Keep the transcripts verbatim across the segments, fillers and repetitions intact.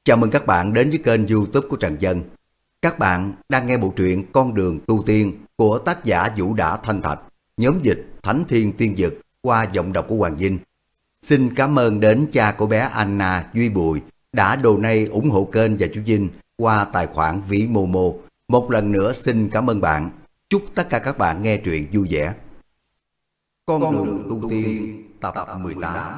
Chào mừng các bạn đến với kênh YouTube của Trần Dân. Các bạn đang nghe bộ truyện Con đường tu tiên của tác giả Vũ Đã Thanh Thạch, nhóm dịch Thánh Thiên Tiên Dực qua giọng đọc của Hoàng Vinh. Xin cảm ơn đến cha của bé Anna Duy Bùi đã donate ủng hộ kênh và chú Vinh qua tài khoản ví Momo. Một lần nữa xin cảm ơn bạn. Chúc tất cả các bạn nghe truyện vui vẻ. Con, Con đường tu tiên tập mười tám.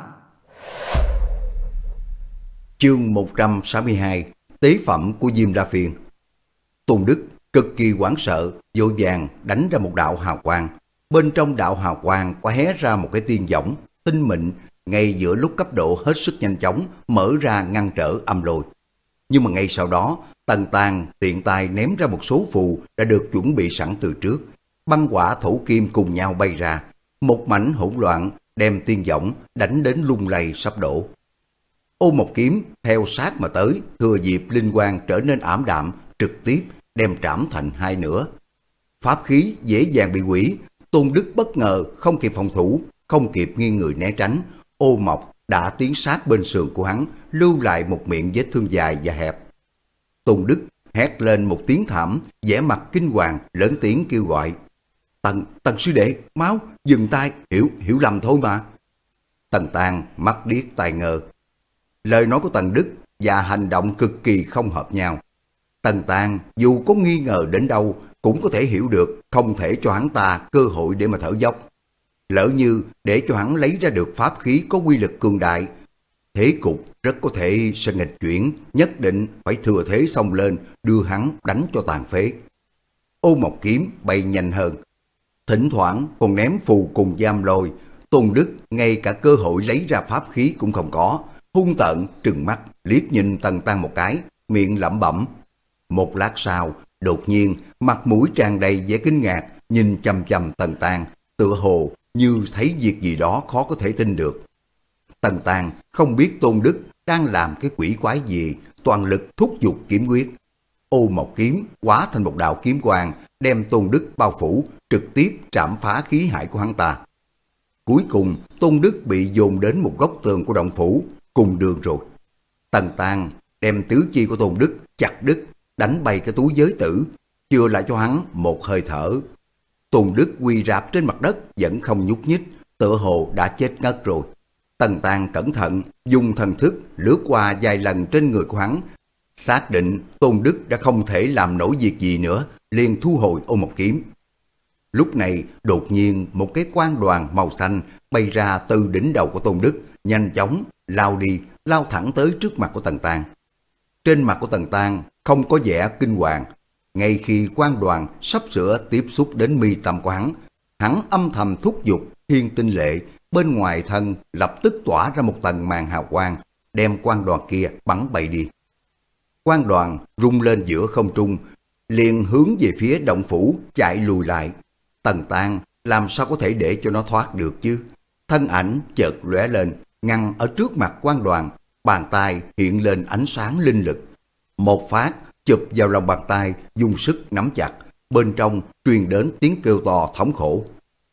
Chương một trăm sáu mươi hai. Tế phẩm của Diêm La Phiên. Tôn Đức cực kỳ hoảng sợ, vội vàng đánh ra một đạo hào quang. Bên trong đạo hào quang có hé ra một cái tiên võng tinh mịn, ngay giữa lúc cấp độ hết sức nhanh chóng mở ra ngăn trở âm lôi. Nhưng mà ngay sau đó, Tần Tàng tiện tay ném ra một số phù đã được chuẩn bị sẵn từ trước. Băng hỏa thổ kim cùng nhau bay ra, một mảnh hỗn loạn đem tiên võng đánh đến lung lay sắp đổ. Ô một kiếm theo sát mà tới, thừa dịp linh quang trở nên ảm đạm, trực tiếp đem trảm thành hai nửa. Pháp khí dễ dàng bị hủy. Tôn Đức bất ngờ không kịp phòng thủ, không kịp nghiêng người né tránh, ô mộc đã tiến sát bên sườn của hắn, lưu lại một miệng vết thương dài và hẹp. Tôn Đức hét lên một tiếng thảm, vẻ mặt kinh hoàng, lớn tiếng kêu gọi: Tần, Tần sư đệ, máu, dừng tay, hiểu, hiểu lầm thôi mà. Tần Tàng mắt điếc tai ngơ. Lời nói của Tần Đức và hành động cực kỳ không hợp nhau. Tần Tàng dù có nghi ngờ đến đâu cũng có thể hiểu được không thể cho hắn ta cơ hội để mà thở dốc. Lỡ như để cho hắn lấy ra được pháp khí có quy lực cường đại, thế cục rất có thể sẽ nghịch chuyển, nhất định phải thừa thế xông lên đưa hắn đánh cho tàn phế. Ô mộc kiếm bay nhanh hơn, thỉnh thoảng còn ném phù cùng giam lôi. Tôn Đức ngay cả cơ hội lấy ra pháp khí cũng không có, hung tợn trừng mắt liếc nhìn Tần Tàng một cái, miệng lẩm bẩm. Một lát sau, đột nhiên mặt mũi tràn đầy vẻ kinh ngạc, nhìn chằm chằm Tần Tàng, tựa hồ như thấy việc gì đó khó có thể tin được. Tần Tàng không biết Tôn Đức đang làm cái quỷ quái gì, toàn lực thúc giục kiếm quyết. Ô mộc kiếm hóa thành một đạo kiếm quang, đem Tôn Đức bao phủ, trực tiếp trảm phá khí hải của hắn ta. Cuối cùng, Tôn Đức bị dồn đến một góc tường của động phủ, cùng đường rồi. Tần Tàng đem tứ chi của Tôn Đức chặt đứt, đánh bay cái túi giới tử, chừa lại cho hắn một hơi thở. Tôn Đức quỳ rạp trên mặt đất vẫn không nhúc nhích, tựa hồ đã chết ngất rồi. Tần Tàng cẩn thận dùng thần thức lướt qua vài lần trên người của hắn, xác định Tôn Đức đã không thể làm nổi việc gì nữa, liền thu hồi ô mộc kiếm. Lúc này đột nhiên một cái quang đoàn màu xanh bay ra từ đỉnh đầu của Tôn Đức, nhanh chóng lao đi, lao thẳng tới trước mặt của Tần Tàng. Trên mặt của Tần Tàng không có vẻ kinh hoàng. Ngay khi quang đoàn sắp sửa tiếp xúc đến mi tâm của hắn, hắn âm thầm thúc giục thiên tinh lệ, bên ngoài thân lập tức tỏa ra một tầng màn hào quang, đem quang đoàn kia bắn bay đi. Quang đoàn rung lên giữa không trung, liền hướng về phía động phủ chạy lùi lại. Tần Tàng làm sao có thể để cho nó thoát được chứ? Thân ảnh chợt lóe lên, ngăn ở trước mặt quang đoàn, bàn tay hiện lên ánh sáng linh lực. Một phát chụp vào lòng bàn tay, dùng sức nắm chặt, bên trong truyền đến tiếng kêu to thống khổ.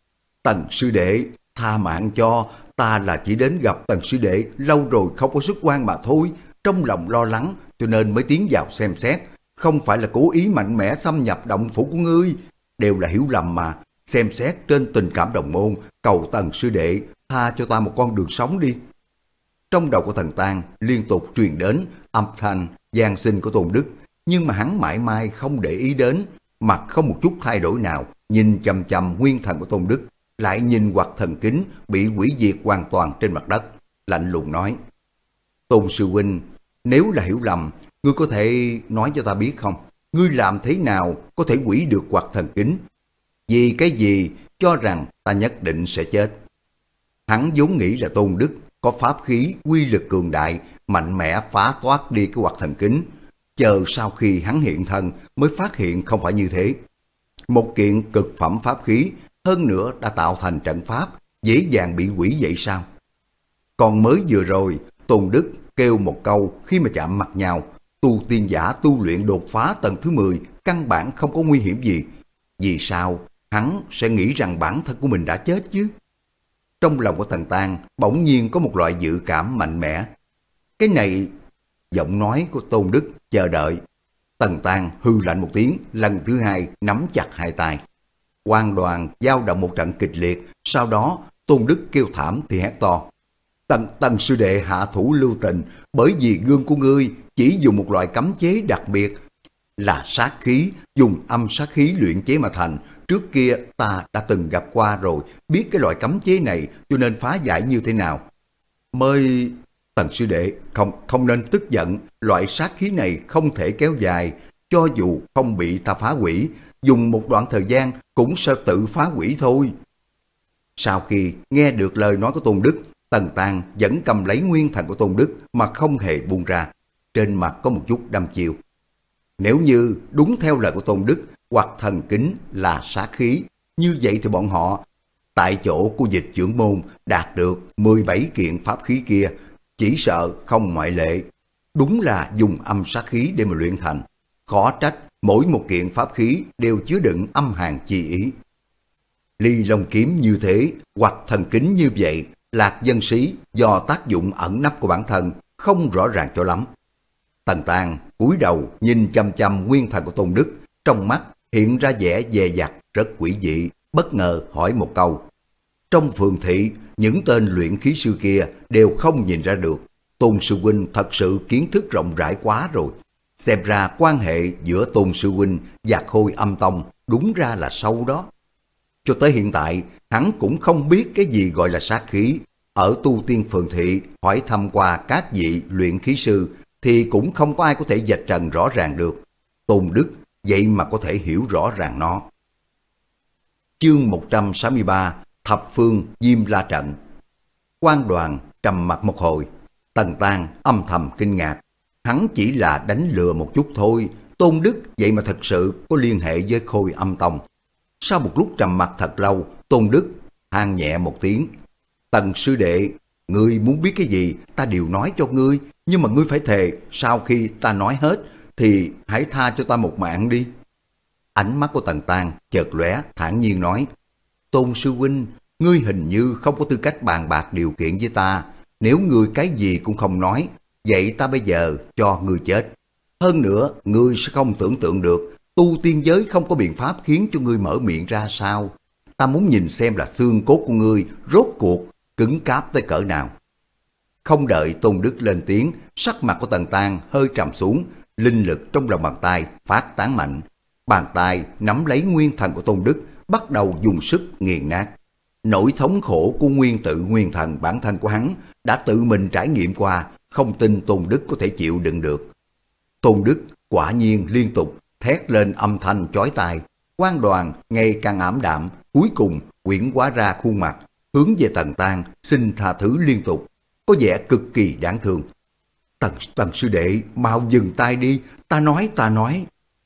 Tần sư đệ, tha mạng cho, ta là chỉ đến gặp Tần sư đệ, lâu rồi không có sức quan mà thôi, trong lòng lo lắng cho nên mới tiến vào xem xét, không phải là cố ý mạnh mẽ xâm nhập động phủ của ngươi, đều là hiểu lầm mà, xem xét trên tình cảm đồng môn, cầu Tần sư đệ tha cho ta một con đường sống đi. Trong đầu của Tần Tàng liên tục truyền đến âm thanh van xin của Tôn Đức, nhưng mà hắn mãi mãi không để ý đến, mặt không một chút thay đổi nào, nhìn chằm chằm nguyên thần của Tôn Đức, lại nhìn hoặc thần kính bị hủy diệt hoàn toàn trên mặt đất, lạnh lùng nói: Tôn sư huynh, nếu là hiểu lầm, ngươi có thể nói cho ta biết không? Ngươi làm thế nào có thể hủy được hoặc thần kính? Vì cái gì cho rằng ta nhất định sẽ chết? Hắn vốn nghĩ là Tôn Đức có pháp khí quy lực cường đại, mạnh mẽ phá toát đi cái hoặc thần kính. Chờ sau khi hắn hiện thân mới phát hiện không phải như thế. Một kiện cực phẩm pháp khí, hơn nữa đã tạo thành trận pháp, dễ dàng bị hủy vậy sao? Còn mới vừa rồi, Tôn Đức kêu một câu khi mà chạm mặt nhau, tu tiên giả tu luyện đột phá tầng thứ mười, căn bản không có nguy hiểm gì. Vì sao hắn sẽ nghĩ rằng bản thân của mình đã chết chứ? Trong lòng của Tần Tàng bỗng nhiên có một loại dự cảm mạnh mẽ. Cái này giọng nói của Tôn Đức chờ đợi. Tần Tang hư lạnh một tiếng, lần thứ hai nắm chặt hai tay. Quan đoàn giao động một trận kịch liệt, sau đó Tôn Đức kêu thảm thì hét to. Tần, tần sư đệ hạ thủ lưu tình, bởi vì gương của ngươi chỉ dùng một loại cấm chế đặc biệt, là sát khí, dùng âm sát khí luyện chế mà thành. Trước kia ta đã từng gặp qua rồi, biết cái loại cấm chế này cho nên phá giải như thế nào. Mới... Tần sư đệ không không nên tức giận, loại sát khí này không thể kéo dài, cho dù không bị ta phá hủy, dùng một đoạn thời gian cũng sẽ tự phá hủy thôi. Sau khi nghe được lời nói của Tôn Đức, Tần Tang vẫn cầm lấy nguyên thần của Tôn Đức mà không hề buông ra, trên mặt có một chút đăm chiêu. Nếu như đúng theo lời của Tôn Đức, hoặc thần kính là sát khí, như vậy thì bọn họ tại chỗ của Dịch trưởng môn đạt được mười bảy kiện pháp khí kia, chỉ sợ không ngoại lệ. Đúng là dùng âm sát khí để mà luyện thành, khó trách mỗi một kiện pháp khí đều chứa đựng âm hàn chi ý. Ly Long kiếm như thế, hoặc thần kính như vậy, Lạc Dân Sĩ do tác dụng ẩn nấp của bản thân không rõ ràng cho lắm. Tần Tang cúi đầu nhìn chăm chăm nguyên thần của Tôn Đức, trong mắt hiện ra vẻ dè dặt rất quỷ dị, bất ngờ hỏi một câu. Trong phường thị, những tên luyện khí sư kia đều không nhìn ra được, Tôn sư huynh thật sự kiến thức rộng rãi quá rồi. Xem ra quan hệ giữa Tôn sư huynh và Khôi Âm Tông đúng ra là sâu đó. Cho tới hiện tại, hắn cũng không biết cái gì gọi là sát khí. Ở tu tiên phường thị, hỏi thăm qua các vị luyện khí sư, thì cũng không có ai có thể vạch trần rõ ràng được. Tôn Đức vậy mà có thể hiểu rõ ràng nó. Chương một trăm sáu mươi ba, Thập Phương Diêm La Trận. Quan đoàn trầm mặt một hồi, Tần Tang âm thầm kinh ngạc. Hắn chỉ là đánh lừa một chút thôi, Tôn Đức vậy mà thật sự có liên hệ với Khôi Âm Tông. Sau một lúc trầm mặt thật lâu, Tôn Đức than nhẹ một tiếng. Tần sư đệ, ngươi muốn biết cái gì ta đều nói cho ngươi, nhưng mà ngươi phải thề sau khi ta nói hết thì hãy tha cho ta một mạng đi. Ánh mắt của Tần Tang chợt lóe, thản nhiên nói. Tôn sư huynh, ngươi hình như không có tư cách bàn bạc điều kiện với ta. Nếu ngươi cái gì cũng không nói, vậy ta bây giờ cho ngươi chết. Hơn nữa, ngươi sẽ không tưởng tượng được, tu tiên giới không có biện pháp khiến cho ngươi mở miệng ra sao. Ta muốn nhìn xem là xương cốt của ngươi rốt cuộc cứng cáp tới cỡ nào. Không đợi Tôn Đức lên tiếng, sắc mặt của Tần Tang hơi trầm xuống, linh lực trong lòng bàn tay phát tán mạnh. Bàn tay nắm lấy nguyên thần của Tôn Đức, bắt đầu dùng sức nghiền nát. Nỗi thống khổ của nguyên tự nguyên thần bản thân của hắn đã tự mình trải nghiệm qua, không tin Tôn Đức có thể chịu đựng được. Tôn Đức quả nhiên liên tục thét lên âm thanh chói tai. Quan đoàn ngày càng ảm đạm, cuối cùng quyển hóa ra khuôn mặt, hướng về Tần Tang xin tha thứ liên tục, có vẻ cực kỳ đáng thương. Tần, tần sư đệ, mau dừng tay đi, ta nói, ta nói.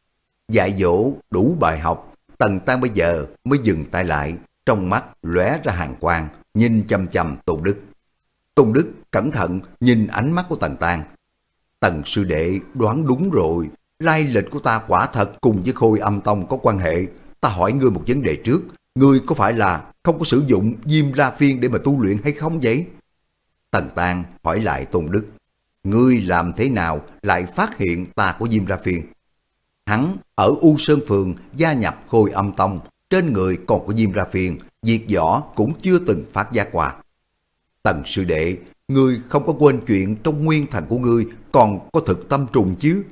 Dạy dỗ đủ bài học, Tần Tang bây giờ mới dừng tay lại, trong mắt lóe ra hàn quang, nhìn chăm chăm Tôn Đức. Tôn Đức cẩn thận nhìn ánh mắt của Tần Tang. Tần sư đệ đoán đúng rồi, lai lịch của ta quả thật cùng với Khôi Âm Tông có quan hệ. Ta hỏi ngươi một vấn đề trước, ngươi có phải là không có sử dụng Diêm La Phiên để mà tu luyện hay không vậy? Tần Tang hỏi lại Tôn Đức, ngươi làm thế nào lại phát hiện ta có Diêm La Phiên? Hắn ở U Sơn Phường gia nhập Khôi Âm Tông, trên người còn có Diêm La Phiên, việc võ cũng chưa từng phát giác qua. Tần sư đệ, ngươi không có quên chuyện trong nguyên thần của ngươi còn có thực tâm trùng chứ?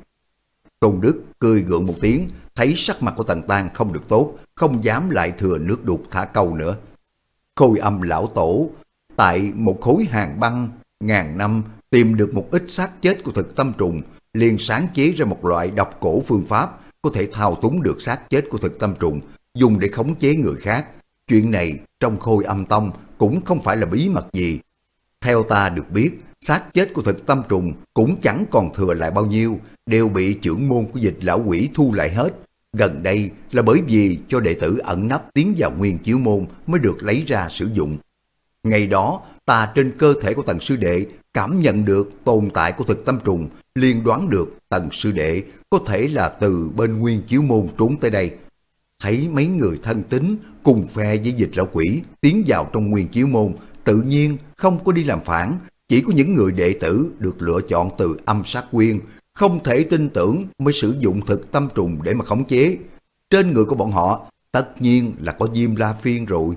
Tôn Đức cười gượng một tiếng, thấy sắc mặt của Tần Tang không được tốt, không dám lại thừa nước đục thả câu nữa. Khôi Âm lão tổ tại một khối hàng băng ngàn năm tìm được một ít xác chết của thực tâm trùng, liền sáng chế ra một loại độc cổ phương pháp có thể thao túng được xác chết của thực tâm trùng, dùng để khống chế người khác. Chuyện này trong Khôi Âm Tông cũng không phải là bí mật gì. Theo ta được biết, xác chết của thực tâm trùng cũng chẳng còn thừa lại bao nhiêu, đều bị trưởng môn của Dịch lão quỷ thu lại hết. Gần đây là bởi vì cho đệ tử ẩn nấp tiến vào nguyên chiếu môn mới được lấy ra sử dụng. Ngày đó ta trên cơ thể của Tần sư đệ cảm nhận được tồn tại của thực tâm trùng, liền đoán được Tần sư đệ có thể là từ bên nguyên chiếu môn trốn tới đây. Thấy mấy người thân tín cùng phe với Dịch lão quỷ tiến vào trong nguyên chiếu môn, tự nhiên không có đi làm phản, Chỉ có những người đệ tử được lựa chọn từ âm sát quyên, không thể tin tưởng mới sử dụng thực tâm trùng để mà khống chế. Trên người của bọn họ tất nhiên là có Diêm La Phiên rồi.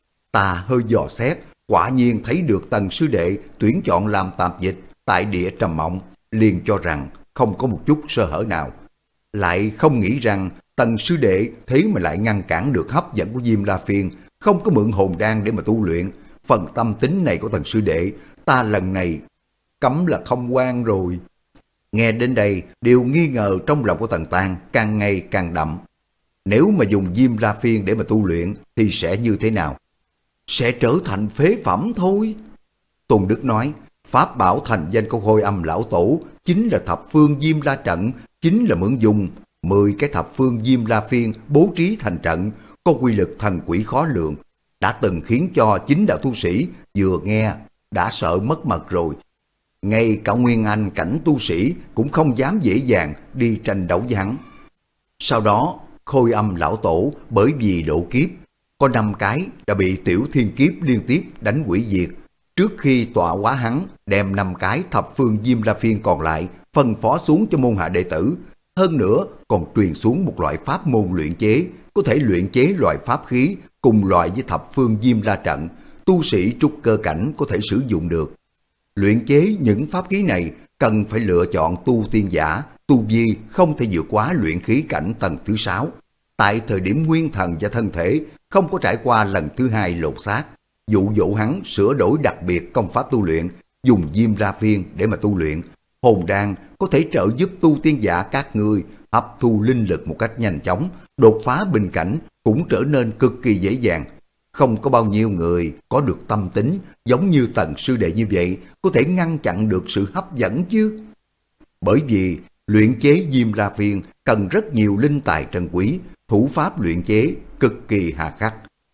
Ta hơi dò xét, quả nhiên thấy được Tần sư đệ tuyển chọn làm tạp dịch tại địa Trầm Mộng, liền cho rằng không có một chút sơ hở nào. Lại không nghĩ rằng Tần sư đệ thế mà lại ngăn cản được hấp dẫn của Diêm La Phiên, không có mượn hồn đan để mà tu luyện. Phần tâm tính này của Tần sư đệ, ta lần này cấm là không quan rồi. Nghe đến đây, điều nghi ngờ trong lòng của Tần Tang càng ngày càng đậm. Nếu mà dùng Diêm La Phiên để mà tu luyện thì sẽ như thế nào? Sẽ trở thành phế phẩm thôi. Tôn Đức nói, pháp bảo thành danh của Khôi Âm lão tổ chính là thập phương Diêm La trận, chính là mượn dùng mười cái thập phương Diêm La Phiên bố trí thành trận, có quy lực thần quỷ khó lường, đã từng khiến cho chính đạo tu sĩ vừa nghe đã sợ mất mật rồi. Ngay cả Nguyên Anh cảnh tu sĩ cũng không dám dễ dàng đi tranh đấu với hắn. Sau đó, Khôi Âm lão tổ bởi vì độ kiếp, có năm cái đã bị Tiểu Thiên Kiếp liên tiếp đánh hủy diệt. Trước khi tọa hóa hắn, đem năm cái thập phương Diêm La Phiên còn lại phân phó xuống cho môn hạ đệ tử. Hơn nữa còn truyền xuống một loại pháp môn luyện chế, có thể luyện chế loại pháp khí cùng loại với thập phương Diêm La trận, tu sĩ trúc cơ cảnh có thể sử dụng được. Luyện chế những pháp khí này cần phải lựa chọn tu tiên giả, tu vi không thể vượt quá luyện khí cảnh tầng thứ sáu. Tại thời điểm nguyên thần và thân thể không có trải qua lần thứ hai lột xác, dụ dỗ hắn sửa đổi đặc biệt công pháp tu luyện, dùng Diêm La Phiên để mà tu luyện. Hồn đan có thể trợ giúp tu tiên giả các ngươi hấp thu linh lực một cách nhanh chóng, đột phá bình cảnh cũng trở nên cực kỳ dễ dàng. Không có bao nhiêu người có được tâm tính giống như Tần sư đệ như vậy, có thể ngăn chặn được sự hấp dẫn chứ. Bởi vì luyện chế Diêm La Phiên cần rất nhiều linh tài trân quý, thủ pháp luyện chế cực kỳ hà khắc.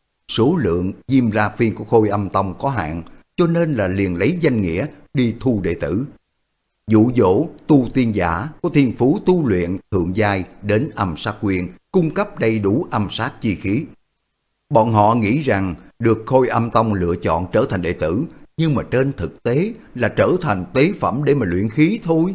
Số lượng Diêm La Phiên của Khôi Âm Tông có hạn, cho nên là liền lấy danh nghĩa đi thu đệ tử. Dụ dỗ tu tiên giả có thiên phú tu luyện thượng giai đến âm sát quyền, cung cấp đầy đủ âm sát chi khí. Bọn họ nghĩ rằng được Khôi Âm Tông lựa chọn trở thành đệ tử, nhưng mà trên thực tế là trở thành tế phẩm để mà luyện khí thôi.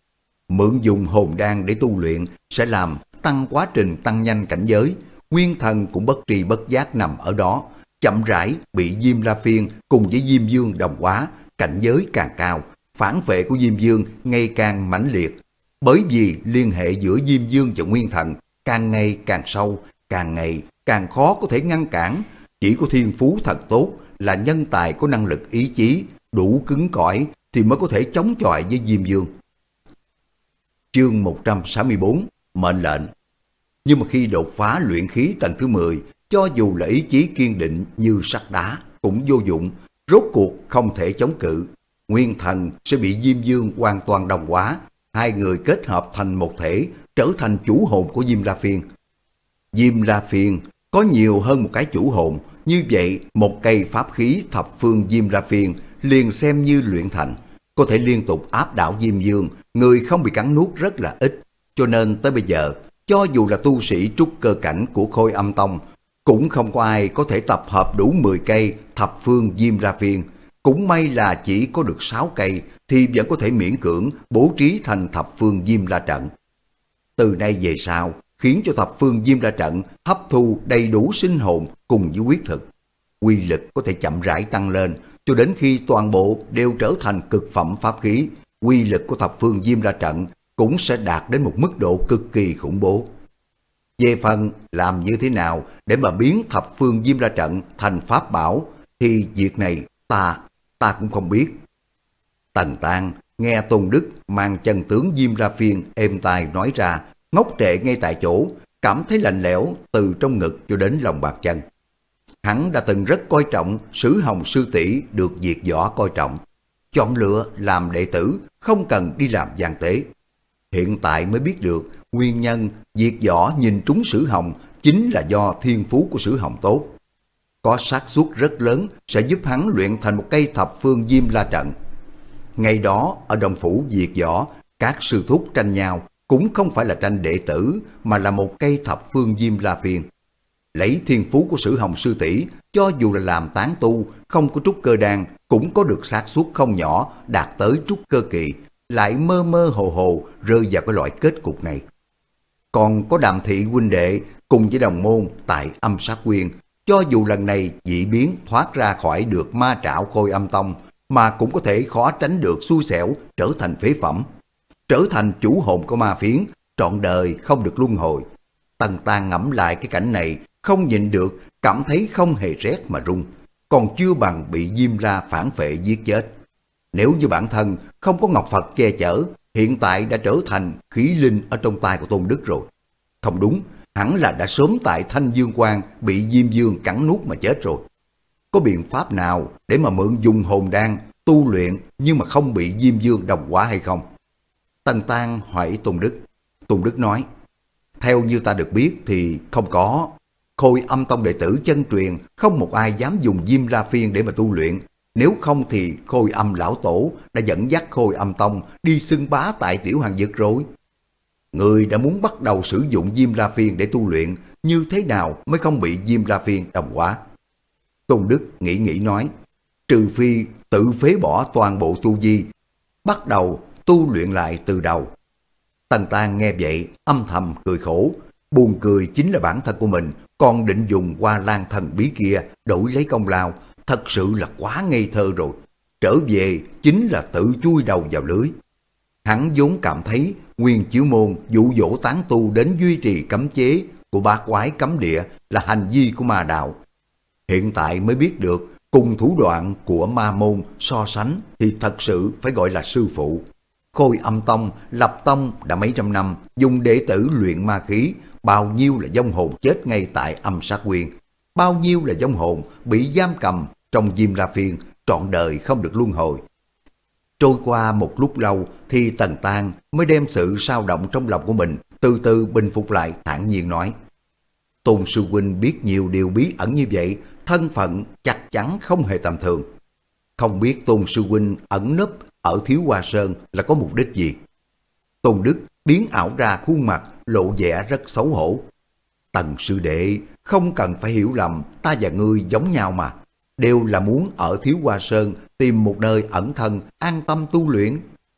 Mượn dùng hồn đan để tu luyện sẽ làm tăng quá trình tăng nhanh cảnh giới, nguyên thần cũng bất tri bất giác nằm ở đó, chậm rãi bị Diêm La Phiên cùng với Diêm Dương đồng hóa, cảnh giới càng cao, phản vệ của Diêm Dương ngày càng mãnh liệt. Bởi vì liên hệ giữa Diêm Dương và nguyên thần càng ngày càng sâu, càng ngày càng khó có thể ngăn cản. Chỉ có thiên phú thật tốt là nhân tài có năng lực ý chí đủ cứng cỏi thì mới có thể chống chọi với Diêm Dương. Chương một trăm sáu mươi tư, mệnh lệnh. Nhưng mà khi đột phá luyện khí tầng thứ mười, cho dù là ý chí kiên định như sắt đá cũng vô dụng, rốt cuộc không thể chống cự. Nguyên thần sẽ bị Diêm Dương hoàn toàn đồng hóa, hai người kết hợp thành một thể, trở thành chủ hồn của Diêm La Phiên. Diêm La Phiên có nhiều hơn một cái chủ hồn, như vậy một cây pháp khí thập phương Diêm La Phiên liền xem như luyện thành, có thể liên tục áp đảo Diêm Dương, người không bị cắn nuốt rất là ít. Cho nên tới bây giờ, cho dù là tu sĩ trúc cơ cảnh của Khôi Âm Tông, cũng không có ai có thể tập hợp đủ mười cây thập phương Diêm La Phiên. Cũng may là chỉ có được sáu cây thì vẫn có thể miễn cưỡng bố trí thành thập phương Diêm La trận. Từ nay về sau, khiến cho thập phương Diêm La trận hấp thu đầy đủ sinh hồn cùng với huyết thực. Quy lực có thể chậm rãi tăng lên, cho đến khi toàn bộ đều trở thành cực phẩm pháp khí, quy lực của thập phương Diêm La trận cũng sẽ đạt đến một mức độ cực kỳ khủng bố. Về phần làm như thế nào để mà biến thập phương Diêm La trận thành pháp bảo thì việc này ta, ta cũng không biết. Tần Tang nghe Tôn Đức mang chân tướng Diêm La Phiên êm tai nói ra, ngốc trệ ngay tại chỗ, cảm thấy lạnh lẽo từ trong ngực cho đến lòng bàn chân. Hắn đã từng rất coi trọng Sử Hồng sư tỷ được Diệt Võ coi trọng, chọn lựa làm đệ tử không cần đi làm gian tế. Hiện tại mới biết được nguyên nhân Diệt Võ nhìn trúng Sử Hồng chính là do thiên phú của Sử Hồng tốt. Có xác suất rất lớn sẽ giúp hắn luyện thành một cây thập phương Diêm La trận. Ngày đó ở Đồng Phủ Diệt Võ, các sư thúc tranh nhau cũng không phải là tranh đệ tử mà là một cây thập phương Diêm La Phiên. Lấy thiên phú của Sử Hồng sư tỷ, cho dù là làm tán tu không có trúc cơ đan cũng có được xác suất không nhỏ đạt tới trúc cơ kỳ, lại mơ mơ hồ hồ rơi vào cái loại kết cục này. Còn có Đàm thị huynh đệ cùng với đồng môn tại Âm Sát Quyên, cho dù lần này dị biến thoát ra khỏi được ma trảo Khôi Âm Tông, mà cũng có thể khó tránh được xui xẻo trở thành phế phẩm, trở thành chủ hồn của ma phiến, trọn đời không được luân hồi. Tần Tàng ngẫm lại cái cảnh này, không nhịn được, cảm thấy không hề rét mà run, còn chưa bằng bị Diêm La phản phệ giết chết. Nếu như bản thân không có Ngọc Phật che chở, hiện tại đã trở thành khí linh ở trong tay của Tôn Đức rồi. Không đúng, hẳn là đã sớm tại Thanh Dương Quan bị Diêm Dương cắn nuốt mà chết rồi. Có biện pháp nào để mà mượn dùng hồn đan tu luyện nhưng mà không bị Diêm Dương đồng hóa hay không? Tần Tang hỏi Tôn Đức. Tôn Đức nói, theo như ta được biết thì không có. Khôi Âm Tông đệ tử chân truyền không một ai dám dùng Diêm La Phiên để mà tu luyện. Nếu không thì Khôi Âm lão tổ đã dẫn dắt Khôi Âm Tông đi xưng bá tại Tiểu Hàng Vực rồi. Người đã muốn bắt đầu sử dụng Diêm La Phiên để tu luyện, như thế nào mới không bị Diêm La Phiên đồng hóa? Tôn Đức nghĩ nghĩ nói, trừ phi tự phế bỏ toàn bộ tu vi, bắt đầu tu luyện lại từ đầu. Tần Tang nghe vậy âm thầm cười khổ, buồn cười chính là bản thân của mình còn định dùng Hoa Lan thần bí kia đổi lấy công lao, thật sự là quá ngây thơ rồi. Trở về chính là tự chui đầu vào lưới. Hắn vốn cảm thấy Nguyên Chiếu Môn dụ dỗ tán tu đến duy trì cấm chế của bát quái cấm địa là hành vi của ma đạo. Hiện tại mới biết được cùng thủ đoạn của ma môn so sánh thì thật sự phải gọi là sư phụ. Khôi Âm Tông lập tông đã mấy trăm năm, dùng đệ tử luyện ma khí, bao nhiêu là vong hồn chết ngay tại Âm Sát Quyên, bao nhiêu là vong hồn bị giam cầm trong Diêm La Phiên, trọn đời không được luân hồi. Trôi qua một lúc lâu thì Tần Tang mới đem sự sao động trong lòng của mình từ từ bình phục lại, thản nhiên nói, Tôn sư huynh biết nhiều điều bí ẩn như vậy, thân phận chắc chắn không hề tầm thường. Không biết Tôn sư huynh ẩn nấp ở Thiếu Hoa Sơn là có mục đích gì? Tôn Đức biến ảo ra khuôn mặt lộ vẻ rất xấu hổ. Tần sư đệ, không cần phải hiểu lầm, ta và ngươi giống nhau mà, đều là muốn ở Thiếu Hoa Sơn tìm một nơi ẩn thân an tâm tu luyện.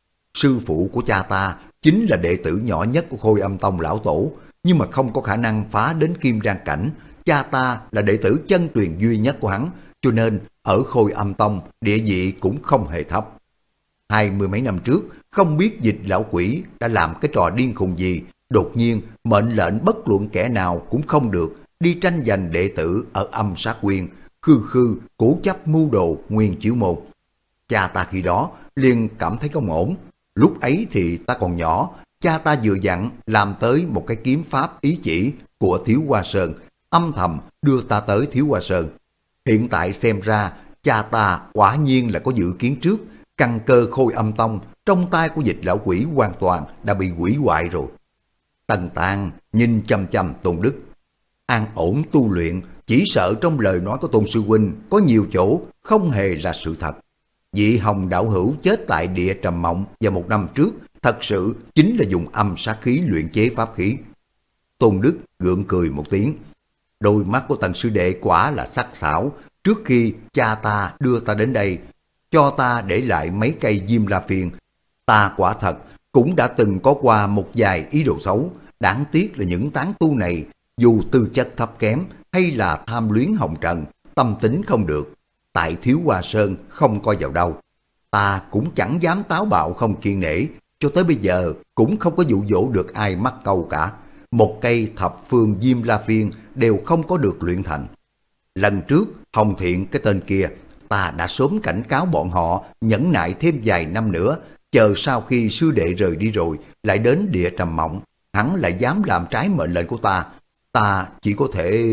Sư phụ của cha ta chính là đệ tử nhỏ nhất của Khôi Âm Tông lão tổ, nhưng mà không có khả năng phá đến Kim Đan cảnh. Cha ta là đệ tử chân truyền duy nhất của hắn, cho nên ở Khôi Âm Tông địa vị cũng không hề thấp. Hai mươi mấy năm trước, không biết Dịch lão quỷ đã làm cái trò điên khùng gì, đột nhiên mệnh lệnh bất luận kẻ nào cũng không được đi tranh giành đệ tử ở Âm Sát Quyên, khư khư cố chấp mưu đồ Nguyên Chiếu Môn. Cha ta khi đó liền cảm thấy không ổn. Lúc ấy thì ta còn nhỏ, cha ta vừa dặn làm tới một cái kiếm pháp ý chỉ của Thiếu Hoa Sơn, âm thầm đưa ta tới Thiếu Hoa Sơn. Hiện tại xem ra, cha ta quả nhiên là có dự kiến trước, căn cơ Khôi Âm Tông trong tay của Dịch lão quỷ hoàn toàn đã bị hủy hoại rồi. Tần Tang nhìn chằm chằm Tôn Đức. An ổn tu luyện, chỉ sợ trong lời nói của Tôn sư huynh có nhiều chỗ không hề là sự thật. Vị Hồng đạo hữu chết tại địa Trầm Mộng vào một năm trước, thật sự chính là dùng âm sát khí luyện chế pháp khí. Tôn Đức gượng cười một tiếng. Đôi mắt của Tần sư đệ quả là sắc sảo. Trước khi cha ta đưa ta đến đây, cho ta để lại mấy cây Diêm La Phiên, ta quả thật cũng đã từng có qua một vài ý đồ xấu. Đáng tiếc là những tán tu này, dù tư chất thấp kém hay là tham luyến hồng trần, tâm tính không được, tại Thiếu Hoa Sơn không coi vào đâu. Ta cũng chẳng dám táo bạo không kiên nể, cho tới bây giờ cũng không có dụ dỗ được ai mắc câu cả. Một cây thập phương Diêm La Phiên đều không có được luyện thành. Lần trước Hồng Thiện cái tên kia, ta đã sớm cảnh cáo bọn họ nhẫn nại thêm vài năm nữa, chờ sau khi sư đệ rời đi rồi lại đến địa Trầm Mộng, hắn lại dám làm trái mệnh lệnh của ta. Ta chỉ có thể...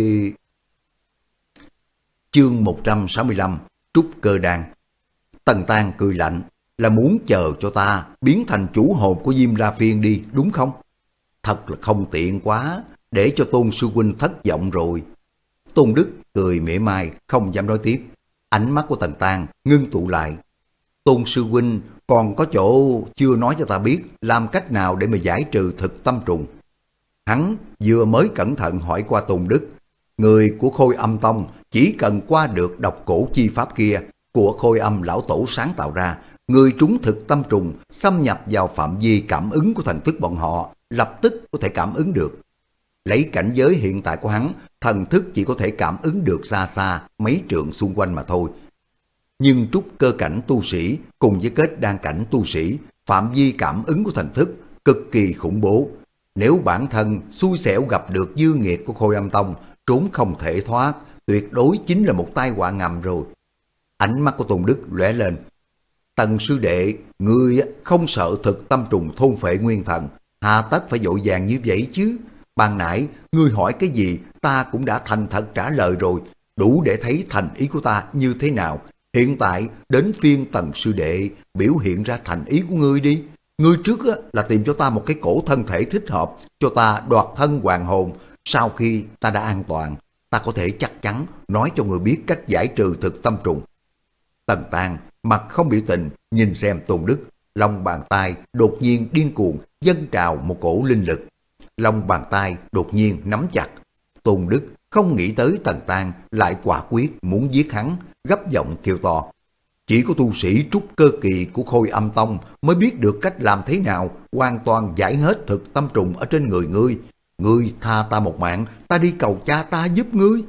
Chương một trăm sáu mươi lăm, Trúc Cơ Đan. Tần Tang cười lạnh, là muốn chờ cho ta biến thành chủ hồn của Diêm La Phiên đi, đúng không? Thật là không tiện quá, để cho Tôn sư huynh thất vọng rồi. Tôn Đức cười mỉa mai, không dám nói tiếp. Ánh mắt của Tần Tang ngưng tụ lại. Tôn sư huynh còn có chỗ chưa nói cho ta biết làm cách nào để mà giải trừ thực tâm trùng. Hắn vừa mới cẩn thận hỏi qua Tôn Đức, người của Khôi Âm Tông chỉ cần qua được độc cổ chi pháp kia, của Khôi Âm lão tổ sáng tạo ra, người trúng thực tâm trùng xâm nhập vào phạm vi cảm ứng của thần thức bọn họ, lập tức có thể cảm ứng được. Lấy cảnh giới hiện tại của hắn, thần thức chỉ có thể cảm ứng được xa xa mấy trượng xung quanh mà thôi. Nhưng trúc cơ cảnh tu sĩ cùng với kết đan cảnh tu sĩ, phạm vi cảm ứng của thần thức cực kỳ khủng bố. Nếu bản thân xui xẻo gặp được dư nghiệt của Khôi Âm Tông, trốn không thể thoát, tuyệt đối chính là một tai họa ngầm rồi. Ánh mắt của Tôn Đức lóe lên. Tần sư đệ, ngươi không sợ thực tâm trùng thôn phệ nguyên thần, hà tất phải vội vàng như vậy chứ. Ban nãy, ngươi hỏi cái gì, ta cũng đã thành thật trả lời rồi, đủ để thấy thành ý của ta như thế nào. Hiện tại, đến phiên Tần sư đệ biểu hiện ra thành ý của ngươi đi. Ngươi trước á, là tìm cho ta một cái cổ thân thể thích hợp, cho ta đoạt thân hoàng hồn. Sau khi ta đã an toàn, ta có thể chắc chắn nói cho ngươi biết cách giải trừ thực tâm trùng. Tần Tang mặt không biểu tình nhìn xem Tôn Đức, lòng bàn tay đột nhiên điên cuồng dâng trào một cổ linh lực. Lòng bàn tay đột nhiên nắm chặt. Tôn Đức không nghĩ tới Tần Tang lại quả quyết muốn giết hắn, gấp giọng kêu to. Chỉ có tu sĩ trúc cơ kỳ của Khôi Âm Tông mới biết được cách làm thế nào hoàn toàn giải hết thực tâm trùng ở trên người ngươi. Ngươi tha ta một mạng, ta đi cầu cha ta giúp ngươi.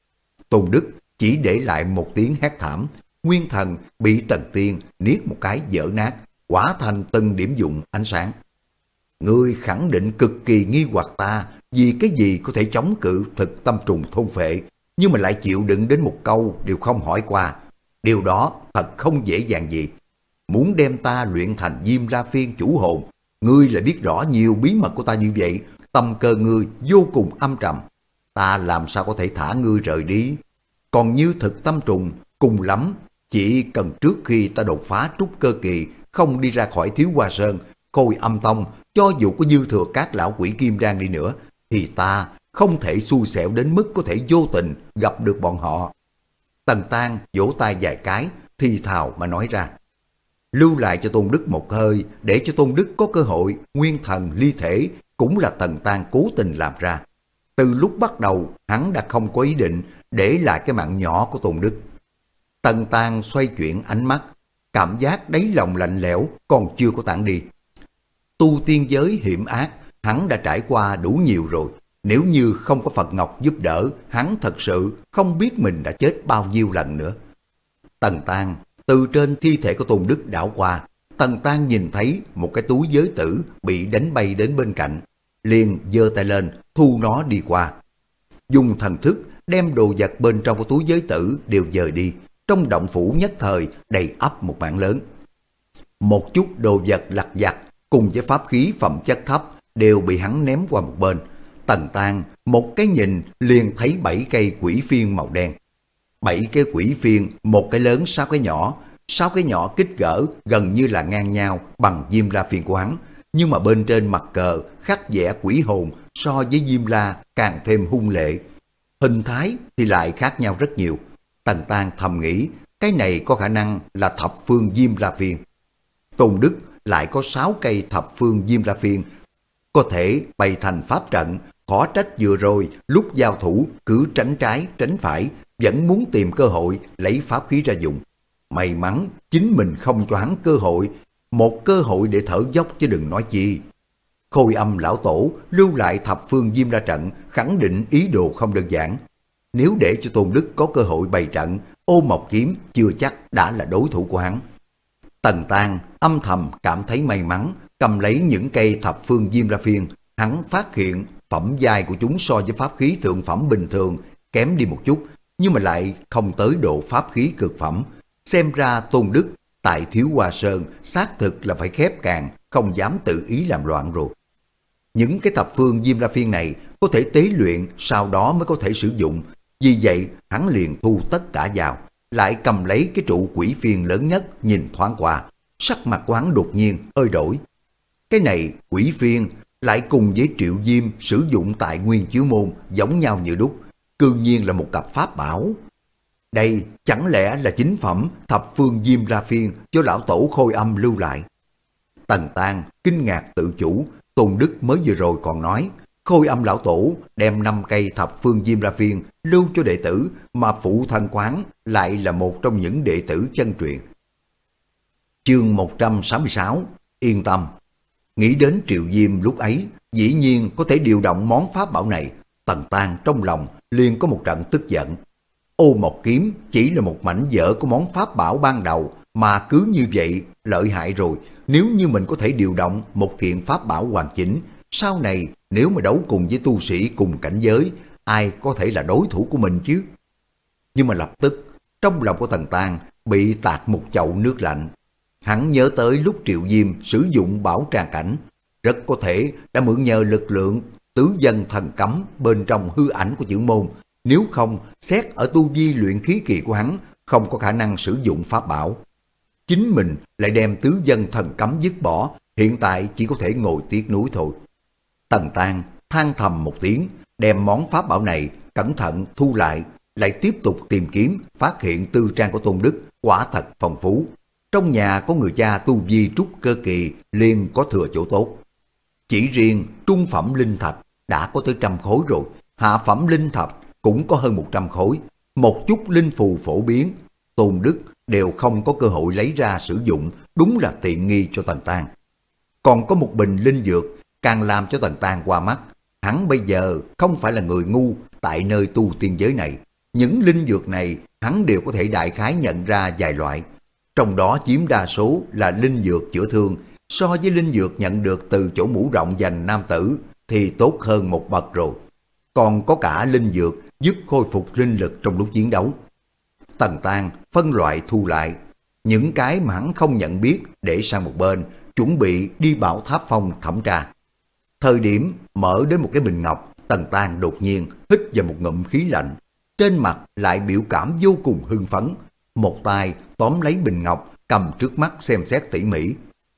Tôn Đức chỉ để lại một tiếng hét thảm, nguyên thần bị Tần Tiên niết một cái vỡ nát, hóa thành từng điểm dụng ánh sáng. Ngươi khẳng định cực kỳ nghi hoặc ta, vì cái gì có thể chống cự thực tâm trùng thôn phệ, nhưng mà lại chịu đựng đến một câu đều không hỏi qua. Điều đó thật không dễ dàng gì. Muốn đem ta luyện thành Diêm La Phiên chủ hồn, ngươi lại biết rõ nhiều bí mật của ta như vậy, tâm cơ ngươi vô cùng âm trầm. Ta làm sao có thể thả ngươi rời đi? Còn như thực tâm trùng, cùng lắm, chỉ cần trước khi ta đột phá trúc cơ kỳ, không đi ra khỏi Thiếu Hoa Sơn, Khôi Âm Tông, cho dù có dư thừa các lão quỷ kim đan đi nữa, thì ta không thể xui xẻo đến mức có thể vô tình gặp được bọn họ. Tần Tang vỗ tay vài cái, thì thào mà nói ra. Lưu lại cho Tôn Đức một hơi, để cho Tôn Đức có cơ hội nguyên thần ly thể, cũng là Tần Tang cố tình làm ra. Từ lúc bắt đầu, hắn đã không có ý định để lại cái mạng nhỏ của Tôn Đức. Tần Tang xoay chuyển ánh mắt, cảm giác đáy lòng lạnh lẽo còn chưa có tản đi. Tu tiên giới hiểm ác, hắn đã trải qua đủ nhiều rồi. Nếu như không có Phật Ngọc giúp đỡ, hắn thật sự không biết mình đã chết bao nhiêu lần nữa. Tần Tang từ trên thi thể của Tôn Đức đảo qua, Tần Tang nhìn thấy một cái túi giới tử bị đánh bay đến bên cạnh, liền giơ tay lên thu nó đi qua. Dùng thần thức đem đồ vật bên trong của túi giới tử đều dời đi. Trong động phủ nhất thời đầy ắp một mảng lớn. Một chút đồ vật lặt vặt cùng với pháp khí phẩm chất thấp đều bị hắn ném qua một bên. Tần Tang một cái nhìn liền thấy bảy cây quỷ phiên màu đen. Bảy cái quỷ phiên, một cái lớn sáu cái nhỏ. Sáu cái nhỏ kích cỡ gần như là ngang nhau bằng Diêm La phiên của hắn, nhưng mà bên trên mặt cờ khắc vẽ quỷ hồn so với Diêm La càng thêm hung lệ. Hình thái thì lại khác nhau rất nhiều. Tần Tang thầm nghĩ, cái này có khả năng là thập phương Diêm La phiên. Tôn Đức lại có sáu cây thập phương Diêm La phiên, có thể bày thành pháp trận, khó trách vừa rồi lúc giao thủ cứ tránh trái tránh phải, vẫn muốn tìm cơ hội lấy pháp khí ra dùng. May mắn chính mình không cho hắn cơ hội, một cơ hội để thở dốc chứ đừng nói chi. Khôi Âm lão tổ lưu lại thập phương Diêm La trận, khẳng định ý đồ không đơn giản. Nếu để cho Tôn Đức có cơ hội bày trận, Ô Mộc kiếm chưa chắc đã là đối thủ của hắn. Tần Tang âm thầm cảm thấy may mắn, cầm lấy những cây thập phương Diêm La phiên, hắn phát hiện phẩm giai của chúng so với pháp khí thượng phẩm bình thường kém đi một chút, nhưng mà lại không tới độ pháp khí cực phẩm. Xem ra Tôn Đức tại Thiếu Hoa Sơn xác thực là phải khép càng, không dám tự ý làm loạn rồi. Những cái thập phương Diêm La phiên này có thể tế luyện, sau đó mới có thể sử dụng. Vì vậy hắn liền thu tất cả vào, lại cầm lấy cái trụ quỷ phiên lớn nhất nhìn thoáng qua, sắc mặt của hắn đột nhiên hơi đổi. Cái này quỷ phiên lại cùng với Triệu Diêm sử dụng tại Nguyên Chiếu Môn giống nhau như đúc, cư nhiên là một cặp pháp bảo. Đây chẳng lẽ là chính phẩm thập phương Diêm La phiên cho lão tổ Khôi Âm lưu lại? Tần Tang kinh ngạc tự chủ. Tôn Đức mới vừa rồi còn nói Khôi Âm lão tổ đem năm cây thập phương diêm la phiên lưu cho đệ tử, mà phụ thân quán lại là một trong những đệ tử chân truyền. Chương một trăm sáu mươi sáu, yên tâm. Nghĩ đến Triệu Diêm lúc ấy, dĩ nhiên có thể điều động món pháp bảo này, Tần Tang trong lòng liền có một trận tức giận. Ô Mộc kiếm chỉ là một mảnh vỡ của món pháp bảo ban đầu, mà cứ như vậy lợi hại rồi. Nếu như mình có thể điều động một kiện pháp bảo hoàn chỉnh, sau này nếu mà đấu cùng với tu sĩ cùng cảnh giới, ai có thể là đối thủ của mình chứ? Nhưng mà lập tức, trong lòng của Tần Tang bị tạt một chậu nước lạnh. Hắn nhớ tới lúc Triệu Diêm sử dụng bảo tràng cảnh, rất có thể đã mượn nhờ lực lượng tứ dân thần cấm bên trong hư ảnh của chữ môn. Nếu không, xét ở tu vi luyện khí kỳ của hắn, không có khả năng sử dụng pháp bảo. Chính mình lại đem tứ dân thần cấm dứt bỏ, hiện tại chỉ có thể ngồi tiếc nuối thôi. Tần Tang than thầm một tiếng, đem món pháp bảo này cẩn thận thu lại, lại tiếp tục tìm kiếm, phát hiện tư trang của Tôn Đức quả thật phong phú. Trong nhà có người cha tu vi trúc cơ kỳ liền có thừa chỗ tốt. Chỉ riêng trung phẩm linh thạch đã có tới trăm khối rồi, hạ phẩm linh thạch cũng có hơn một trăm khối. Một chút linh phù phổ biến, Tôn Đức đều không có cơ hội lấy ra sử dụng, đúng là tiện nghi cho Tần Tang. Còn có một bình linh dược càng làm cho Tần Tang qua mắt. Hắn bây giờ không phải là người ngu, tại nơi tu tiên giới này, những linh dược này hắn đều có thể đại khái nhận ra vài loại. Trong đó chiếm đa số là linh dược chữa thương, so với linh dược nhận được từ chỗ mũ rộng dành nam tử thì tốt hơn một bậc rồi. Còn có cả linh dược giúp khôi phục linh lực trong lúc chiến đấu. Tần Tang phân loại thu lại, những cái mà hắn không nhận biết để sang một bên, chuẩn bị đi Bảo Tháp Phong thẩm tra. Thời điểm mở đến một cái bình ngọc, Tần Tang đột nhiên hít vào một ngụm khí lạnh, trên mặt lại biểu cảm vô cùng hưng phấn. Một tay tóm lấy bình ngọc, cầm trước mắt xem xét tỉ mỉ.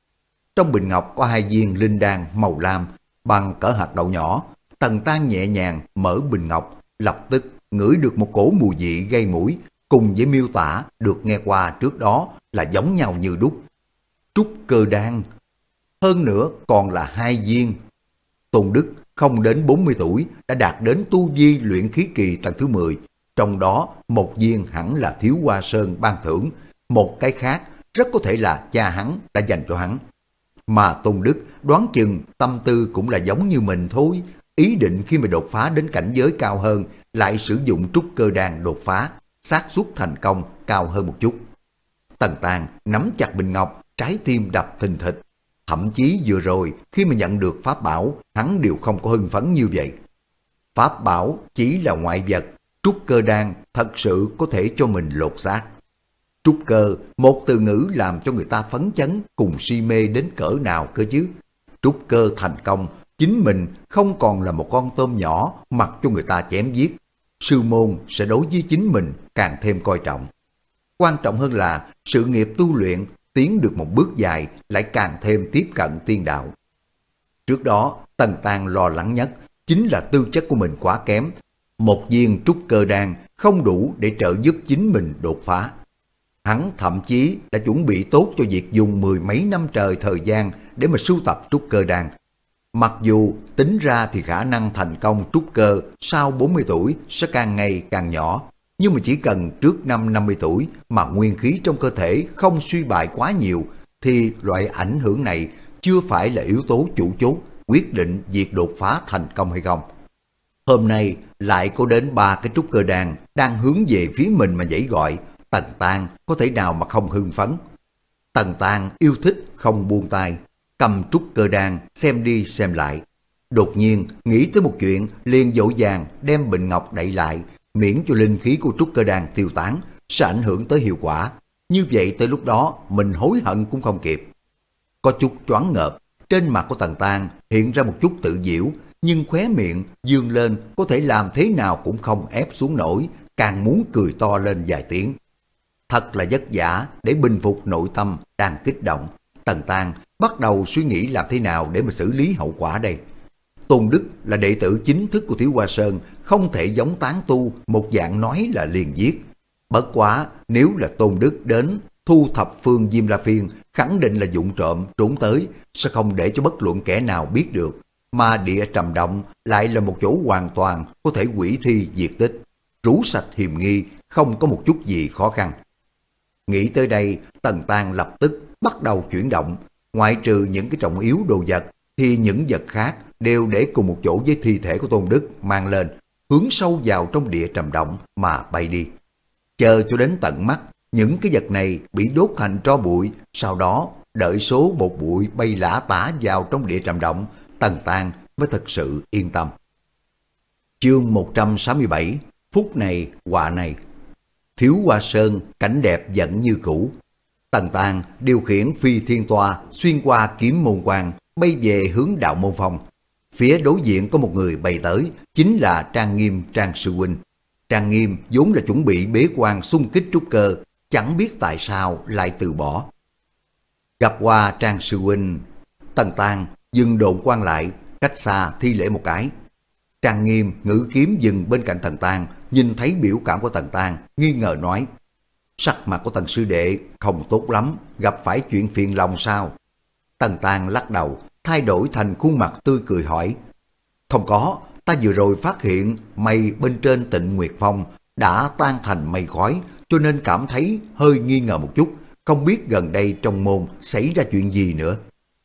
Trong bình ngọc có hai viên linh đan màu lam bằng cỡ hạt đậu nhỏ. Tần Tang nhẹ nhàng mở bình ngọc, lập tức ngửi được một cổ mùi vị gây mũi, cùng với miêu tả được nghe qua trước đó là giống nhau như đúc. Trúc cơ đan, hơn nữa còn là hai viên. Tôn Đức không đến bốn mươi tuổi đã đạt đến tu vi luyện khí kỳ tầng thứ mười, trong đó một viên hẳn là Thiếu Hoa Sơn ban thưởng, một cái khác rất có thể là cha hắn đã dành cho hắn. Mà Tôn Đức đoán chừng tâm tư cũng là giống như mình thôi, ý định khi mà đột phá đến cảnh giới cao hơn lại sử dụng trúc cơ đan đột phá, xác suất thành công cao hơn một chút. Tần Tang nắm chặt bình ngọc, trái tim đập thình thịch. Thậm chí vừa rồi khi mà nhận được pháp bảo, hắn đều không có hưng phấn như vậy. Pháp bảo chỉ là ngoại vật, trúc cơ đan thật sự có thể cho mình lột xác. Trúc cơ, một từ ngữ làm cho người ta phấn chấn cùng si mê đến cỡ nào cơ chứ. Trúc cơ thành công, chính mình không còn là một con tôm nhỏ mặc cho người ta chém giết. Sư môn sẽ đối với chính mình càng thêm coi trọng. Quan trọng hơn là sự nghiệp tu luyện tiến được một bước dài lại càng thêm tiếp cận tiên đạo. Trước đó, Tần Tang lo lắng nhất chính là tư chất của mình quá kém. Một viên trúc cơ đan không đủ để trợ giúp chính mình đột phá. Hắn thậm chí đã chuẩn bị tốt cho việc dùng mười mấy năm trời thời gian để mà sưu tập trúc cơ đan. Mặc dù tính ra thì khả năng thành công trúc cơ sau bốn mươi tuổi sẽ càng ngày càng nhỏ, nhưng mà chỉ cần trước năm năm mươi tuổi mà nguyên khí trong cơ thể không suy bại quá nhiều thì loại ảnh hưởng này chưa phải là yếu tố chủ chốt quyết định việc đột phá thành công hay không. Hôm nay lại có đến ba cái trúc cơ đan đang hướng về phía mình mà giãy gọi, Tần Tang có thể nào mà không hưng phấn. Tần Tang yêu thích không buông tay, cầm trúc cơ đan xem đi xem lại. Đột nhiên nghĩ tới một chuyện, liền vội vàng đem bình ngọc đậy lại, miễn cho linh khí của trúc cơ đan tiêu tán sẽ ảnh hưởng tới hiệu quả. Như vậy tới lúc đó mình hối hận cũng không kịp. Có chút choáng ngợp, trên mặt của Tần Tang hiện ra một chút tự giễu, nhưng khóe miệng dương lên có thể làm thế nào cũng không ép xuống nổi, càng muốn cười to lên vài tiếng. Thật là vất vả để bình phục nội tâm đang kích động. Tần Tang bắt đầu suy nghĩ làm thế nào để mà xử lý hậu quả đây. Tôn Đức là đệ tử chính thức của Thiếu Hoa Sơn, không thể giống tán tu một dạng nói là liền giết. Bất quá nếu là Tôn Đức đến thu thập phương Diêm La Phiên, khẳng định là vụng trộm trốn tới, sẽ không để cho bất luận kẻ nào biết được. mà địa trầm động lại là một chỗ hoàn toàn có thể hủy thi diệt tích, rũ sạch hiềm nghi, không có một chút gì khó khăn. Nghĩ tới đây, Tần Tang lập tức bắt đầu chuyển động, ngoại trừ những cái trọng yếu đồ vật, thì những vật khác đều để cùng một chỗ với thi thể của Tôn Đức mang lên, hướng sâu vào trong địa trầm động mà bay đi. Chờ cho đến tận mắt, những cái vật này bị đốt thành tro bụi, sau đó đợi số bột bụi bay lả tả vào trong địa trầm động, Tần Tang mới thật sự yên tâm. Chương một trăm sáu mươi bảy, phút này họa này. Thiếu Hoa Sơn cảnh đẹp vẫn như cũ. Tần Tang điều khiển phi thiên toa xuyên qua kiếm môn quan, bay về hướng đạo môn phong. Phía đối diện có một người bay tới, chính là Trang Nghiêm Trang sư huynh. Trang Nghiêm vốn là chuẩn bị bế quan xung kích trúc cơ, chẳng biết tại sao lại từ bỏ. Gặp qua Trang sư huynh, Tần Tang dừng độn quan lại, cách xa thi lễ một cái. Trang Nghiêm ngữ kiếm dừng bên cạnh Tần Tang, nhìn thấy biểu cảm của Tần Tang, nghi ngờ nói: sắc mặt của Tần sư đệ không tốt lắm, gặp phải chuyện phiền lòng sao? Tần Tang lắc đầu, thay đổi thành khuôn mặt tươi cười hỏi: không có, ta vừa rồi phát hiện mây bên trên Tịnh Nguyệt Phong đã tan thành mây khói, cho nên cảm thấy hơi nghi ngờ một chút, không biết gần đây trong môn xảy ra chuyện gì nữa.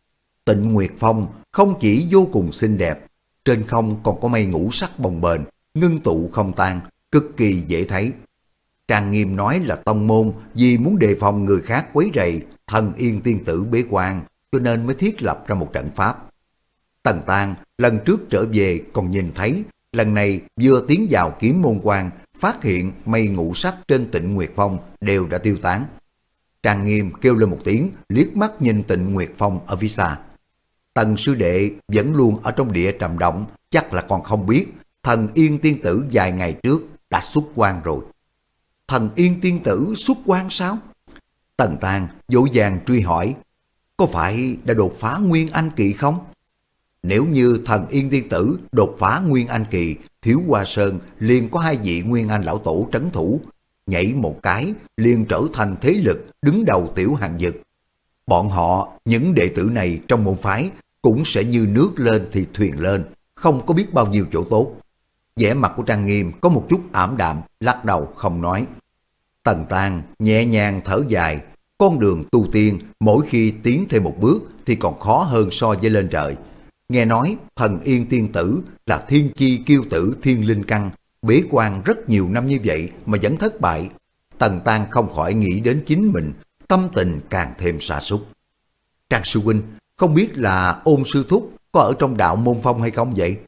Tịnh Nguyệt Phong không chỉ vô cùng xinh đẹp, trên không còn có mây ngũ sắc bồng bềnh, ngưng tụ không tan, cực kỳ dễ thấy. Trang Nghiêm nói là tông môn vì muốn đề phòng người khác quấy rầy Thần Yên tiên tử bế quan, cho nên mới thiết lập ra một trận pháp. Tần Tang lần trước trở về còn nhìn thấy, lần này vừa tiến vào kiếm môn quan, phát hiện mây ngũ sắc trên Tịnh Nguyệt Phong đều đã tiêu tán. Trang Nghiêm kêu lên một tiếng, liếc mắt nhìn Tịnh Nguyệt Phong ở phía xa. Tần sư đệ vẫn luôn ở trong địa trầm động, chắc là còn không biết Thần Yên tiên tử vài ngày trước đã xuất quan rồi. Thần Yên tiên tử xuất quan sao? Tần Tang vội vàng truy hỏi, có phải đã đột phá Nguyên Anh kỳ không? Nếu như Thần Yên tiên tử đột phá Nguyên Anh kỳ, Thiếu Hoa Sơn liền có hai vị Nguyên Anh lão tổ trấn thủ, nhảy một cái liền trở thành thế lực đứng đầu tiểu hàng vực. Bọn họ, những đệ tử này trong môn phái cũng sẽ như nước lên thì thuyền lên, không có biết bao nhiêu chỗ tốt. Vẻ mặt của Trang Nghiêm có một chút ảm đạm, lắc đầu không nói. Tần Tang nhẹ nhàng thở dài, con đường tu tiên mỗi khi tiến thêm một bước thì còn khó hơn so với lên trời. Nghe nói Thần Yên tiên tử là thiên chi kiêu tử thiên linh căn, bế quan rất nhiều năm như vậy mà vẫn thất bại. Tần Tang không khỏi nghĩ đến chính mình, tâm tình càng thêm sa sút. Trang sư huynh, không biết là Ôn sư thúc có ở trong đạo môn phong hay không vậy?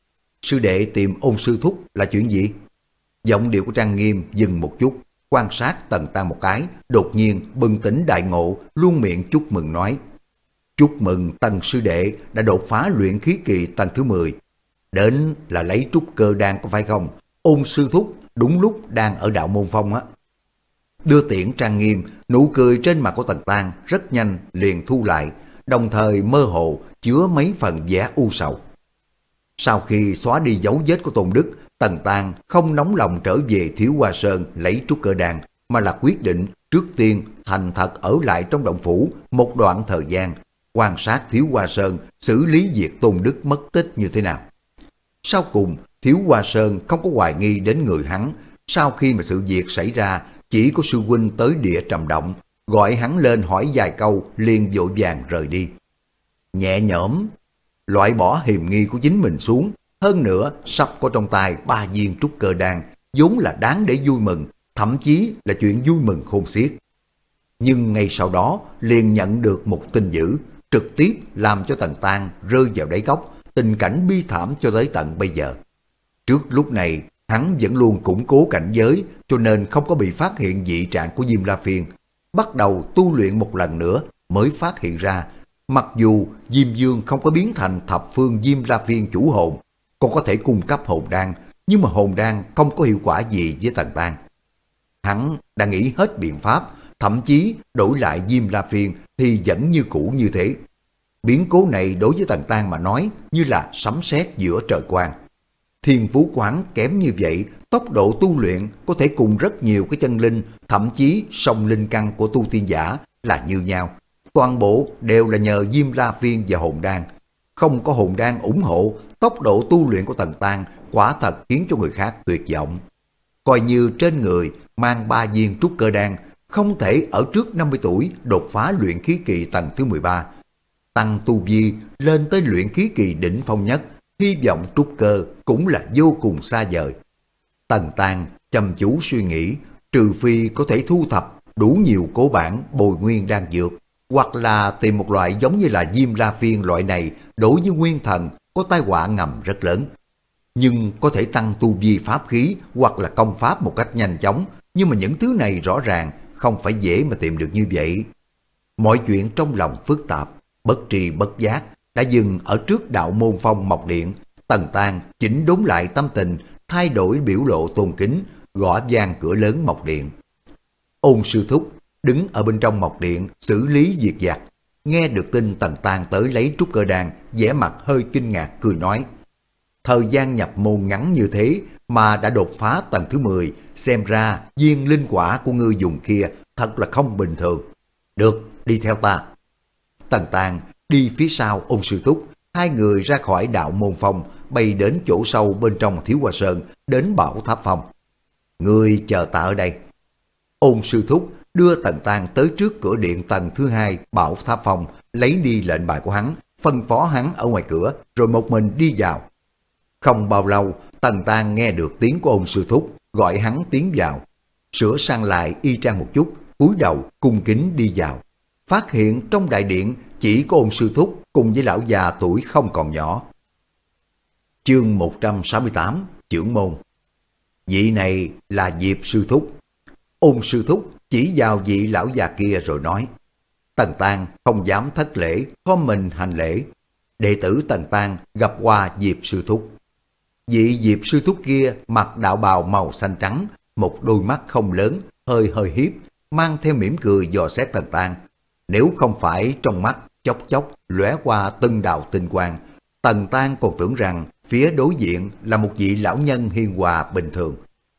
Sư đệ tìm Ôn sư thúc là chuyện gì? Giọng điệu của Trang Nghiêm dừng một chút, quan sát Tần Tang một cái, đột nhiên bừng tỉnh đại ngộ, luôn miệng chúc mừng nói: chúc mừng Tần sư đệ đã đột phá luyện khí kỳ tầng thứ mười. Đến là lấy trúc cơ đan có phải không? Ôn sư thúc đúng lúc đang ở đạo môn phong á. Đưa tiễn Trang Nghiêm, nụ cười trên mặt của Tần Tang rất nhanh liền thu lại, đồng thời mơ hồ chứa mấy phần vẻ u sầu. Sau khi xóa đi dấu vết của Tôn Đức, Tần Tang không nóng lòng trở về Thiếu Hoa Sơn lấy trúc cơ đan, mà là quyết định trước tiên thành thật ở lại trong động phủ một đoạn thời gian, quan sát Thiếu Hoa Sơn xử lý việc Tôn Đức mất tích như thế nào. Sau cùng, Thiếu Hoa Sơn không có hoài nghi đến người hắn. Sau khi mà sự việc xảy ra, chỉ có sư huynh tới địa trầm động, gọi hắn lên hỏi vài câu, liền vội vàng rời đi. Nhẹ nhõm, loại bỏ hiềm nghi của chính mình xuống, hơn nữa sắp có trong tay ba viên trúc cơ đan, vốn là đáng để vui mừng, thậm chí là chuyện vui mừng khôn xiết. Nhưng ngay sau đó liền nhận được một tin dữ, trực tiếp làm cho Tần Tang rơi vào đáy cốc, tình cảnh bi thảm cho tới tận bây giờ. Trước lúc này, hắn vẫn luôn củng cố cảnh giới, cho nên không có bị phát hiện dị trạng của Diêm La Phiên. Bắt đầu tu luyện một lần nữa mới phát hiện ra, mặc dù Diêm Dương không có biến thành thập phương Diêm La Phiên chủ hồn, còn có thể cung cấp hồn đan, nhưng mà hồn đan không có hiệu quả gì với Tần Tang. Hắn đã nghĩ hết biện pháp, thậm chí đổi lại Diêm La Phiên thì vẫn như cũ như thế. Biến cố này đối với Tần Tang mà nói như là sấm sét giữa trời quang. Thiên phú quán kém như vậy, tốc độ tu luyện có thể cùng rất nhiều cái chân linh, thậm chí song linh căn của tu tiên giả là như nhau. Toàn bộ đều là nhờ Diêm La Phiên và hồn đan. không có hồn đan ủng hộ, tốc độ tu luyện của Tần Tang quả thật khiến cho người khác tuyệt vọng. Coi như trên người mang ba viên trúc cơ đan, không thể ở trước năm mươi tuổi đột phá luyện khí kỳ tầng thứ mười ba. Tăng tu vi lên tới luyện khí kỳ đỉnh phong nhất, hy vọng trúc cơ cũng là vô cùng xa vời. Tần Tang chăm chú suy nghĩ, trừ phi có thể thu thập đủ nhiều cố bản bồi nguyên đan dược, hoặc là tìm một loại giống như là Diêm La Phiên loại này đối với nguyên thần có tai họa ngầm rất lớn. Nhưng có thể tăng tu vi pháp khí hoặc là công pháp một cách nhanh chóng, nhưng mà những thứ này rõ ràng không phải dễ mà tìm được như vậy. Mọi chuyện trong lòng phức tạp, bất tri bất giác đã dừng ở trước đạo môn phong Mộc Điện. Tần Tang chỉnh đốn lại tâm tình, thay đổi biểu lộ tôn kính, gõ vang cửa lớn Mộc Điện. Ôn sư thúc đứng ở bên trong Mộc Điện xử lý việc vặt, nghe được tin Tần Tang tới lấy trúc cơ đan, vẻ mặt hơi kinh ngạc cười nói: thời gian nhập môn ngắn như thế mà đã đột phá tầng thứ mười, xem ra viên linh quả của ngươi dùng kia thật là không bình thường. Được, đi theo ta. Tần Tang đi phía sau Ôn sư thúc, hai người ra khỏi đạo môn phong, bay đến chỗ sâu bên trong Thiếu Hoa Sơn, đến Bảo Tháp Phong. Ngươi chờ ta ở đây. Ôn sư thúc đưa Tần Tang tới trước cửa điện tầng thứ hai Bảo Tháp Phong, lấy đi lệnh bài của hắn, phân phó hắn ở ngoài cửa, rồi một mình đi vào. Không bao lâu, Tần Tang nghe được tiếng của Ôn sư thúc gọi hắn tiến vào, sửa sang lại y trang một chút, cúi đầu cung kính đi vào. Phát hiện trong đại điện chỉ có Ôn sư thúc cùng với lão già tuổi không còn nhỏ. Chương một trăm sáu mươi tám, Chưởng môn. Vị này là Diệp sư thúc. Ôn sư thúc chỉ vào vị lão già kia rồi nói. Tần Tang không dám thất lễ, khom mình hành lễ. Đệ tử Tần Tang gặp qua Diệp sư thúc. Vị Diệp sư thúc kia mặc đạo bào màu xanh trắng, một đôi mắt không lớn, hơi hơi hiếp, mang theo mỉm cười dò xét Tần Tang. Nếu không phải trong mắt chốc chốc lóe qua từng đạo tinh quang, Tần Tang còn tưởng rằng phía đối diện là một vị lão nhân hiền hòa bình thường.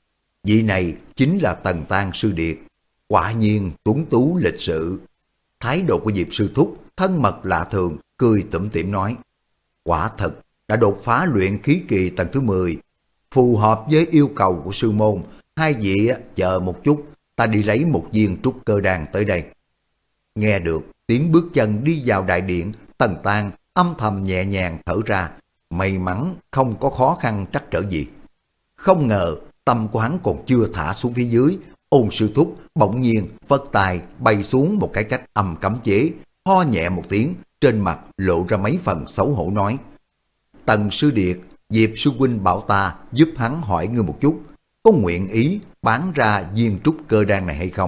Vị này chính là Tần Tang sư điệt, quả nhiên tuấn tú lịch sự. Thái độ của Diệp sư thúc thân mật lạ thường, cười tủm tỉm nói: quả thật đã đột phá luyện khí kỳ tầng thứ mười, phù hợp với yêu cầu của sư môn. Hai vị chờ một chút, ta đi lấy một viên trúc cơ đan tới đây. Nghe được tiếng bước chân đi vào đại điện, Tần Tang âm thầm nhẹ nhàng thở ra, may mắn không có khó khăn trắc trở gì. Không ngờ tâm của hắn còn chưa thả xuống phía dưới, Ôn sư thúc bỗng nhiên phất tay bay xuống một cái cách âm cấm chế, ho nhẹ một tiếng, trên mặt lộ ra mấy phần xấu hổ nói: Tần sư điệt, Diệp sư huynh bảo ta giúp hắn hỏi ngươi một chút, có nguyện ý bán ra viên trúc cơ đan này hay không?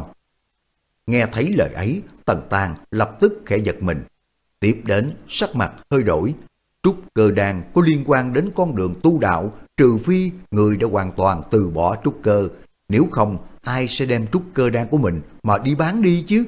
Nghe thấy lời ấy, Tần Tang lập tức khẽ giật mình. Tiếp đến sắc mặt hơi đổi. Trúc cơ đan có liên quan đến con đường tu đạo, trừ phi người đã hoàn toàn từ bỏ trúc cơ, nếu không ai sẽ đem trúc cơ đan của mình mà đi bán đi chứ?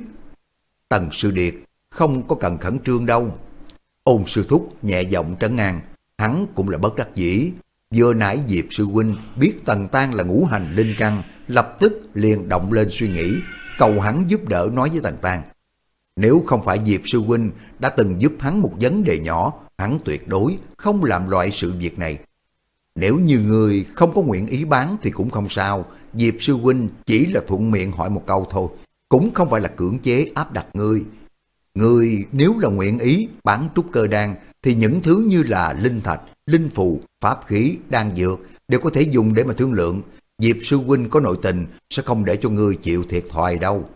Tần sư điệt, không có cần khẩn trương đâu. Ôn sư thúc nhẹ giọng trấn an, hắn cũng là bất đắc dĩ. Vừa nãy Diệp sư huynh biết Tần Tang là ngũ hành linh căn, lập tức liền động lên suy nghĩ, cầu hắn giúp đỡ nói với Tần Tang. Nếu không phải Diệp sư huynh đã từng giúp hắn một vấn đề nhỏ, hắn tuyệt đối không làm loại sự việc này. Nếu như người không có nguyện ý bán thì cũng không sao, Diệp sư huynh chỉ là thuận miệng hỏi một câu thôi, cũng không phải là cưỡng chế áp đặt ngươi. Ngươi nếu là nguyện ý bán trúc cơ đan thì những thứ như là linh thạch, linh phù, pháp khí, đan dược đều có thể dùng để mà thương lượng. Diệp sư huynh có nội tình sẽ không để cho ngươi chịu thiệt thòi đâu.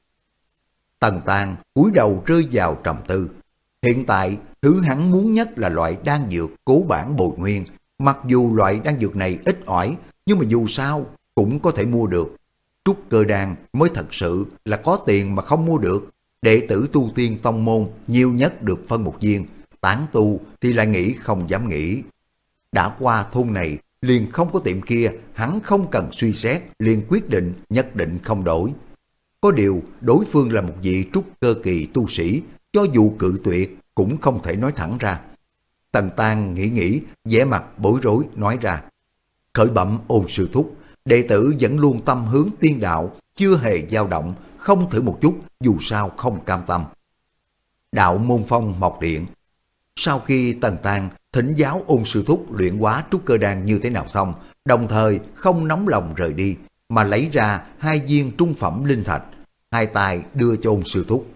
Tần Tang cúi đầu rơi vào trầm tư. Hiện tại thứ hắn muốn nhất là loại đan dược cố bản bồi nguyên. Mặc dù loại đan dược này ít ỏi, nhưng mà dù sao cũng có thể mua được. Trúc cơ đan mới thật sự là có tiền mà không mua được. Đệ tử tu tiên tông môn nhiều nhất được phân một viên, tán tu thì lại nghĩ không dám nghĩ. Đã qua thôn này liền không có tiệm kia, hắn không cần suy xét, liền quyết định nhất định không đổi. Có điều đối phương là một vị trúc cơ kỳ tu sĩ, cho dù cự tuyệt cũng không thể nói thẳng ra. Tần Tang nghĩ nghĩ, vẻ mặt bối rối nói ra: khởi bẩm Ôn sư thúc, đệ tử vẫn luôn tâm hướng tiên đạo, chưa hề dao động, không thử một chút, dù sao không cam tâm. Đạo môn phong Mộc Điện. Sau khi Tần Tang thỉnh giáo Ôn sư thúc luyện hóa trúc cơ đan như thế nào xong, đồng thời không nóng lòng rời đi, mà lấy ra hai viên trung phẩm linh thạch, hai tay đưa cho Ôn sư thúc.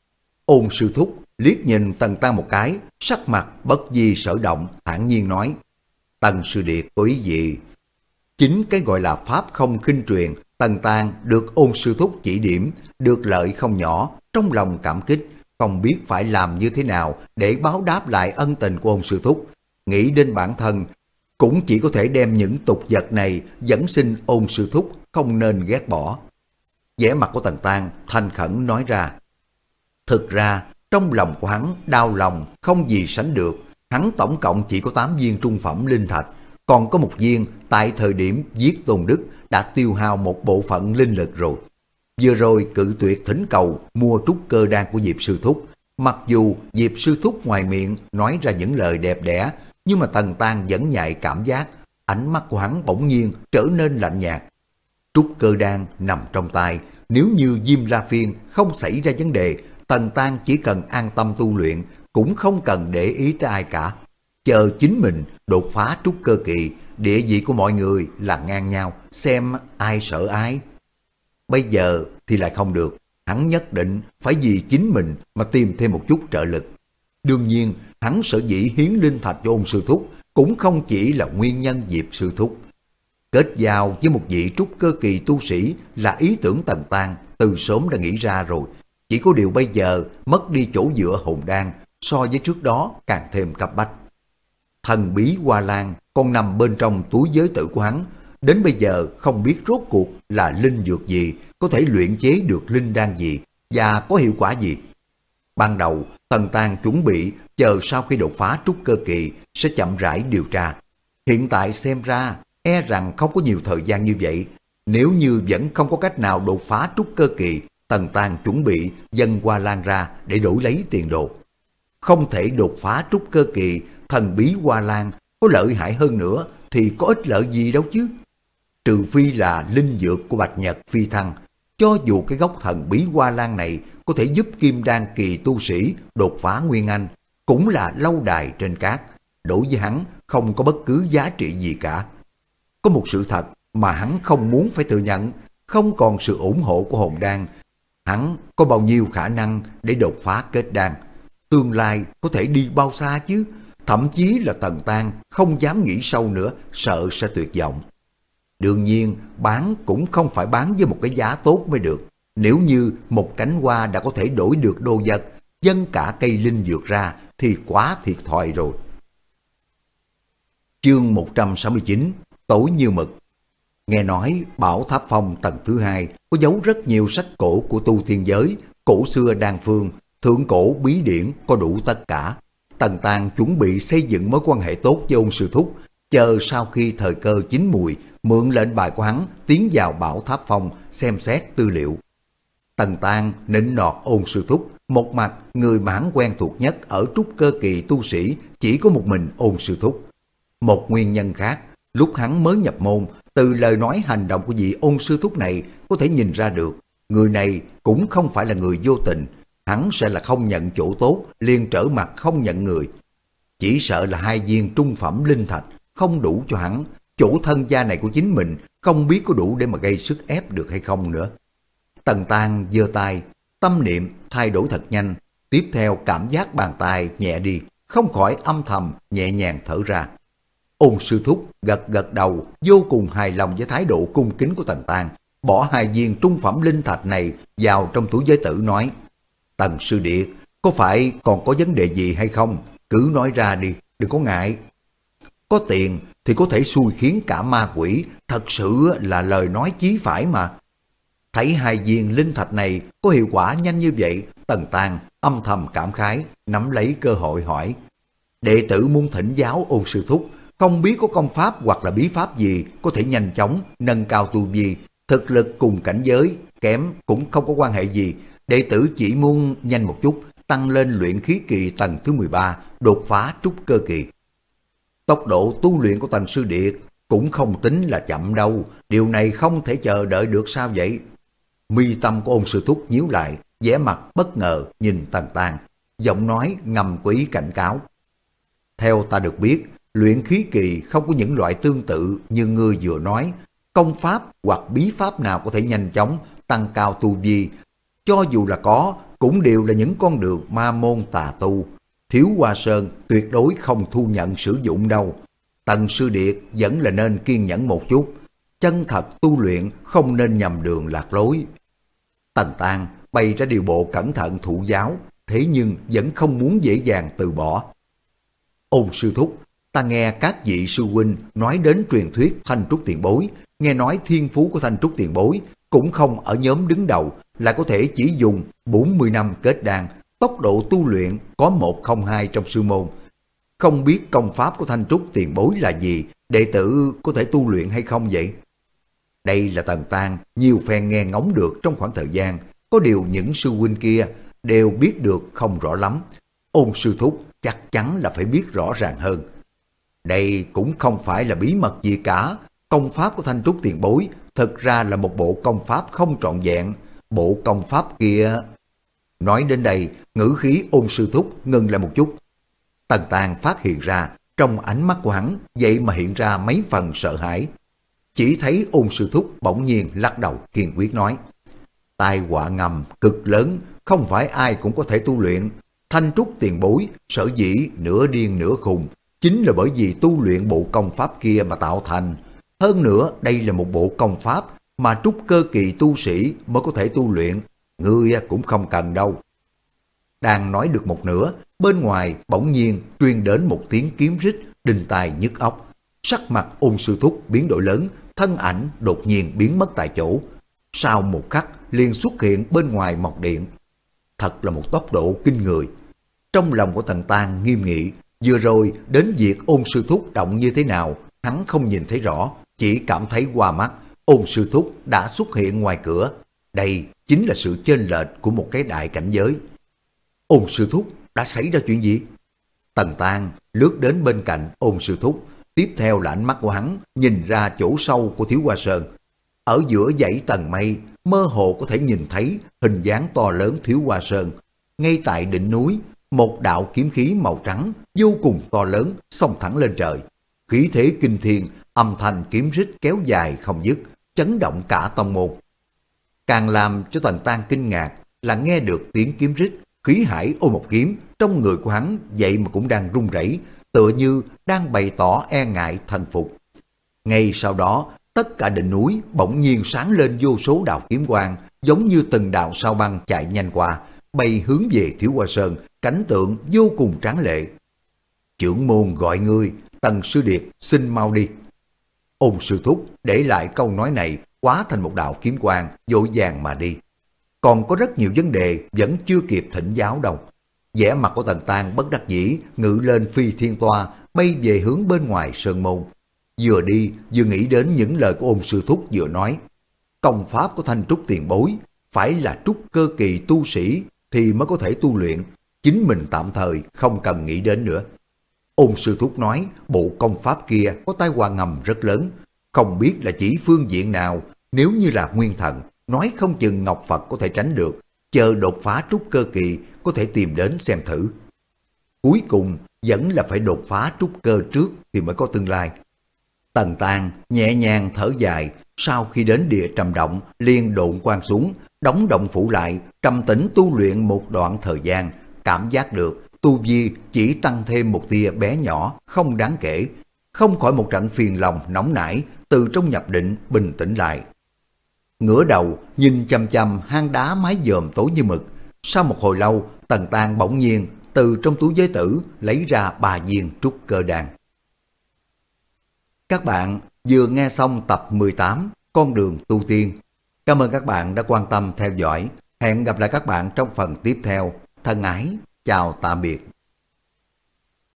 Ôn sư thúc liếc nhìn Tần Tăng một cái, sắc mặt bất di sở động, thản nhiên nói: Tần sư điệt có ý gì? Chính cái gọi là pháp không khinh truyền, Tần Tăng được Ôn sư thúc chỉ điểm, được lợi không nhỏ, trong lòng cảm kích, không biết phải làm như thế nào để báo đáp lại ân tình của Ôn sư thúc. Nghĩ đến bản thân, cũng chỉ có thể đem những tục vật này dẫn xin Ôn sư thúc không nên ghét bỏ. Vẻ mặt của Tần Tăng thành khẩn nói ra: thực ra trong lòng của hắn đau lòng không gì sánh được, hắn tổng cộng chỉ có tám viên trung phẩm linh thạch, còn có một viên tại thời điểm giết Tôn Đức đã tiêu hao một bộ phận linh lực rồi. Vừa rồi cự tuyệt thỉnh cầu mua trúc cơ đan của Diệp sư thúc, mặc dù Diệp sư thúc ngoài miệng nói ra những lời đẹp đẽ, nhưng mà Tần Tăng vẫn nhạy cảm giác, ánh mắt của hắn bỗng nhiên trở nên lạnh nhạt. Trúc cơ đan nằm trong tay, nếu như Diêm La Phiên không xảy ra vấn đề, Tần Tăng chỉ cần an tâm tu luyện, cũng không cần để ý tới ai cả. Chờ chính mình đột phá trúc cơ kỳ, địa vị của mọi người là ngang nhau, xem ai sợ ai. Bây giờ thì lại không được, hắn nhất định phải vì chính mình mà tìm thêm một chút trợ lực. Đương nhiên, hắn sở dĩ hiến linh thạch cho Ôn sư thúc cũng không chỉ là nguyên nhân Diệp sư thúc. Kết giao với một vị trúc cơ kỳ tu sĩ là ý tưởng Tần Tăng từ sớm đã nghĩ ra rồi. Chỉ có điều bây giờ mất đi chỗ dựa hồn đan, so với trước đó càng thêm cấp bách. Thần bí Hoa Lan còn nằm bên trong túi giới tử của hắn, đến bây giờ không biết rốt cuộc là linh dược gì, có thể luyện chế được linh đan gì và có hiệu quả gì. Ban đầu Tần Tăng chuẩn bị chờ sau khi đột phá trúc cơ kỳ sẽ chậm rãi điều tra. Hiện tại xem ra e rằng không có nhiều thời gian như vậy. Nếu như vẫn không có cách nào đột phá trúc cơ kỳ, Tần Tăng chuẩn bị dâng Hoa Lan ra để đổi lấy tiền đồ. Không thể đột phá trúc cơ kỳ, thần bí Hoa Lan có lợi hại hơn nữa thì có ích lợi gì đâu chứ. Trừ phi là linh dược của Bạch Nhật phi thăng, cho dù cái gốc thần bí Hoa Lan này có thể giúp kim đan kỳ tu sĩ đột phá nguyên anh, cũng là lâu đài trên cát, đối với hắn không có bất cứ giá trị gì cả. Có một sự thật mà hắn không muốn phải thừa nhận, không còn sự ủng hộ của hồn đan, hắn có bao nhiêu khả năng để đột phá kết đan, tương lai có thể đi bao xa chứ. Thậm chí là Tần Tăng không dám nghĩ sâu nữa, sợ sẽ tuyệt vọng. Đương nhiên bán cũng không phải bán với một cái giá tốt mới được. Nếu như một cánh hoa đã có thể đổi được đồ vật, dâng cả cây linh dược ra thì quá thiệt thòi rồi. Chương một trăm sáu mươi chín, Tối như mực. Nghe nói Bảo Tháp Phong tầng thứ hai có giấu rất nhiều sách cổ của tu tiên giới, cổ xưa đan phương, thượng cổ bí điển, có đủ tất cả. Tần Tăng chuẩn bị xây dựng mối quan hệ tốt với Ôn sư thúc, chờ sau khi thời cơ chín mùi, mượn lệnh bài của hắn tiến vào Bảo Tháp Phong xem xét tư liệu. Tần Tăng nịnh nọt Ôn sư thúc, một mặt người mà hắn quen thuộc nhất ở trúc cơ kỳ tu sĩ chỉ có một mình Ôn sư thúc. Một nguyên nhân khác, lúc hắn mới nhập môn, từ lời nói hành động của vị Ôn sư thúc này có thể nhìn ra được, người này cũng không phải là người vô tình, hắn sẽ là không nhận chỗ tốt, liền trở mặt không nhận người. Chỉ sợ là hai viên trung phẩm linh thạch không đủ cho hắn, chỗ thân gia này của chính mình không biết có đủ để mà gây sức ép được hay không nữa. Tần Tăng giơ tay, tâm niệm thay đổi thật nhanh, tiếp theo cảm giác bàn tay nhẹ đi, không khỏi âm thầm nhẹ nhàng thở ra. Ôn sư thúc gật gật đầu, vô cùng hài lòng với thái độ cung kính của Tần Tăng, bỏ hai viên trung phẩm linh thạch này vào trong túi giới tử nói: Tần sư điệt, có phải còn có vấn đề gì hay không? Cứ nói ra đi, đừng có ngại. Có tiền thì có thể xui khiến cả ma quỷ, thật sự là lời nói chí phải mà. Thấy hai viên linh thạch này có hiệu quả nhanh như vậy, Tần Tăng âm thầm cảm khái, nắm lấy cơ hội hỏi: đệ tử muốn thỉnh giáo Ôn sư thúc, không biết có công pháp hoặc là bí pháp gì có thể nhanh chóng nâng cao tu vi, thực lực cùng cảnh giới kém cũng không có quan hệ gì, đệ tử chỉ muốn nhanh một chút tăng lên luyện khí kỳ tầng thứ mười ba, đột phá trúc cơ kỳ. Tốc độ tu luyện của Tần sư điệt cũng không tính là chậm đâu, điều này không thể chờ đợi được sao vậy? Mi tâm của Ôn sư thúc nhíu lại, vẻ mặt bất ngờ nhìn Tần Tăng, giọng nói ngầm có ý cảnh cáo: Theo ta được biết, luyện khí kỳ không có những loại tương tự như ngươi vừa nói, công pháp hoặc bí pháp nào có thể nhanh chóng tăng cao tu vi. Cho dù là có, cũng đều là những con đường ma môn tà tu. Thiếu Hoa Sơn tuyệt đối không thu nhận sử dụng đâu. Tần Sư Điệt vẫn là nên kiên nhẫn một chút. Chân thật tu luyện không nên nhầm đường lạc lối. Tần Tang bày ra điều bộ cẩn thận thụ giáo, thế nhưng vẫn không muốn dễ dàng từ bỏ. Ôn sư thúc, ta nghe các vị sư huynh nói đến truyền thuyết Thanh Trúc tiền bối, nghe nói thiên phú của Thanh Trúc tiền bối cũng không ở nhóm đứng đầu, là có thể chỉ dùng bốn mươi năm kết đan, tốc độ tu luyện có một không hai trong sư môn. Không biết công pháp của Thanh Trúc tiền bối là gì, đệ tử có thể tu luyện hay không vậy? Đây là Tần Tang nhiều phen nghe ngóng được trong khoảng thời gian, có điều những sư huynh kia đều biết được không rõ lắm. Ôn sư thúc chắc chắn là phải biết rõ ràng hơn. Đây cũng không phải là bí mật gì cả, công pháp của Thanh Trúc tiền bối thực ra là một bộ công pháp không trọn vẹn. Bộ công pháp kia... Nói đến đây, ngữ khí Ôn sư thúc ngừng lại một chút. Tần Tang phát hiện ra, trong ánh mắt của hắn vậy mà hiện ra mấy phần sợ hãi. Chỉ thấy Ôn sư thúc bỗng nhiên lắc đầu kiên quyết nói: tai họa ngầm cực lớn, không phải ai cũng có thể tu luyện. Thanh Trúc tiền bối sở dĩ nửa điên nửa khùng, chính là bởi vì tu luyện bộ công pháp kia mà tạo thành. Hơn nữa, đây là một bộ công pháp mà trúc cơ kỳ tu sĩ mới có thể tu luyện, ngươi cũng không cần đâu. Đang nói được một nửa, bên ngoài bỗng nhiên truyền đến một tiếng kiếm rít đinh tai nhức óc. Sắc mặt Ôn sư thúc biến đổi lớn, thân ảnh đột nhiên biến mất tại chỗ. Sau một khắc liền xuất hiện bên ngoài mộc điện. Thật là một tốc độ kinh người. Trong lòng của Tần Tang nghiêm nghị, vừa rồi đến việc Ôn sư thúc động như thế nào, hắn không nhìn thấy rõ, chỉ cảm thấy qua mắt Ôn sư thúc đã xuất hiện ngoài cửa. Đây chính là sự chênh lệch của một cái đại cảnh giới. Ôn sư thúc, đã xảy ra chuyện gì? Tần Tang lướt đến bên cạnh Ôn sư thúc, tiếp theo là ánh mắt của hắn nhìn ra chỗ sâu của Thiếu Hoa Sơn. Ở giữa dãy tầng mây, mơ hồ có thể nhìn thấy hình dáng to lớn Thiếu Hoa Sơn. Ngay tại đỉnh núi, một đạo kiếm khí màu trắng vô cùng to lớn xông thẳng lên trời. Khí thế kinh thiên, âm thanh kiếm rít kéo dài không dứt, chấn động cả tông môn. Càng làm cho Tần Tang kinh ngạc là nghe được tiếng kiếm rít, khí hải ôm một kiếm trong người của hắn vậy mà cũng đang run rẩy, tựa như đang bày tỏ e ngại thần phục. Ngay sau đó, tất cả đỉnh núi bỗng nhiên sáng lên vô số đạo kiếm quang, giống như từng đạo sao băng chạy nhanh qua, bay hướng về Thiếu Hoa Sơn, cảnh tượng vô cùng tráng lệ. Trưởng môn gọi ngươi, Tần Sư Điệt xin mau đi. Ôn sư thúc để lại câu nói này hóa thành một đạo kiếm quang, vội vàng mà đi. Còn có rất nhiều vấn đề vẫn chưa kịp thỉnh giáo đâu. Vẻ mặt của Tần Tang bất đắc dĩ ngự lên phi thiên toa, bay về hướng bên ngoài sơn môn. Vừa đi vừa nghĩ đến những lời của Ôn sư thúc vừa nói. Công pháp của Thanh Trúc tiền bối phải là trúc cơ kỳ tu sĩ thì mới có thể tu luyện, chính mình tạm thời không cần nghĩ đến nữa. Ôn sư thúc nói bộ công pháp kia có tai họa ngầm rất lớn, không biết là chỉ phương diện nào. Nếu như là nguyên thần, nói không chừng Ngọc Phật có thể tránh được, chờ đột phá trúc cơ kỳ có thể tìm đến xem thử. Cuối cùng vẫn là phải đột phá trúc cơ trước thì mới có tương lai. Tần Tang nhẹ nhàng thở dài, sau khi đến địa trầm động liền độn quang xuống, đóng động phủ lại, trầm tĩnh tu luyện một đoạn thời gian, cảm giác được tu vi chỉ tăng thêm một tia bé nhỏ, không đáng kể. Không khỏi một trận phiền lòng nóng nảy, từ trong nhập định bình tĩnh lại. Ngửa đầu nhìn chăm chăm hang đá mái dòm tối như mực. Sau một hồi lâu, Tần Tang bỗng nhiên từ trong túi giới tử lấy ra ba viên trúc cơ đan. Các bạn vừa nghe xong tập mười tám Con đường tu tiên. Cảm ơn các bạn đã quan tâm theo dõi. Hẹn gặp lại các bạn trong phần tiếp theo. Thân ái, chào tạm biệt.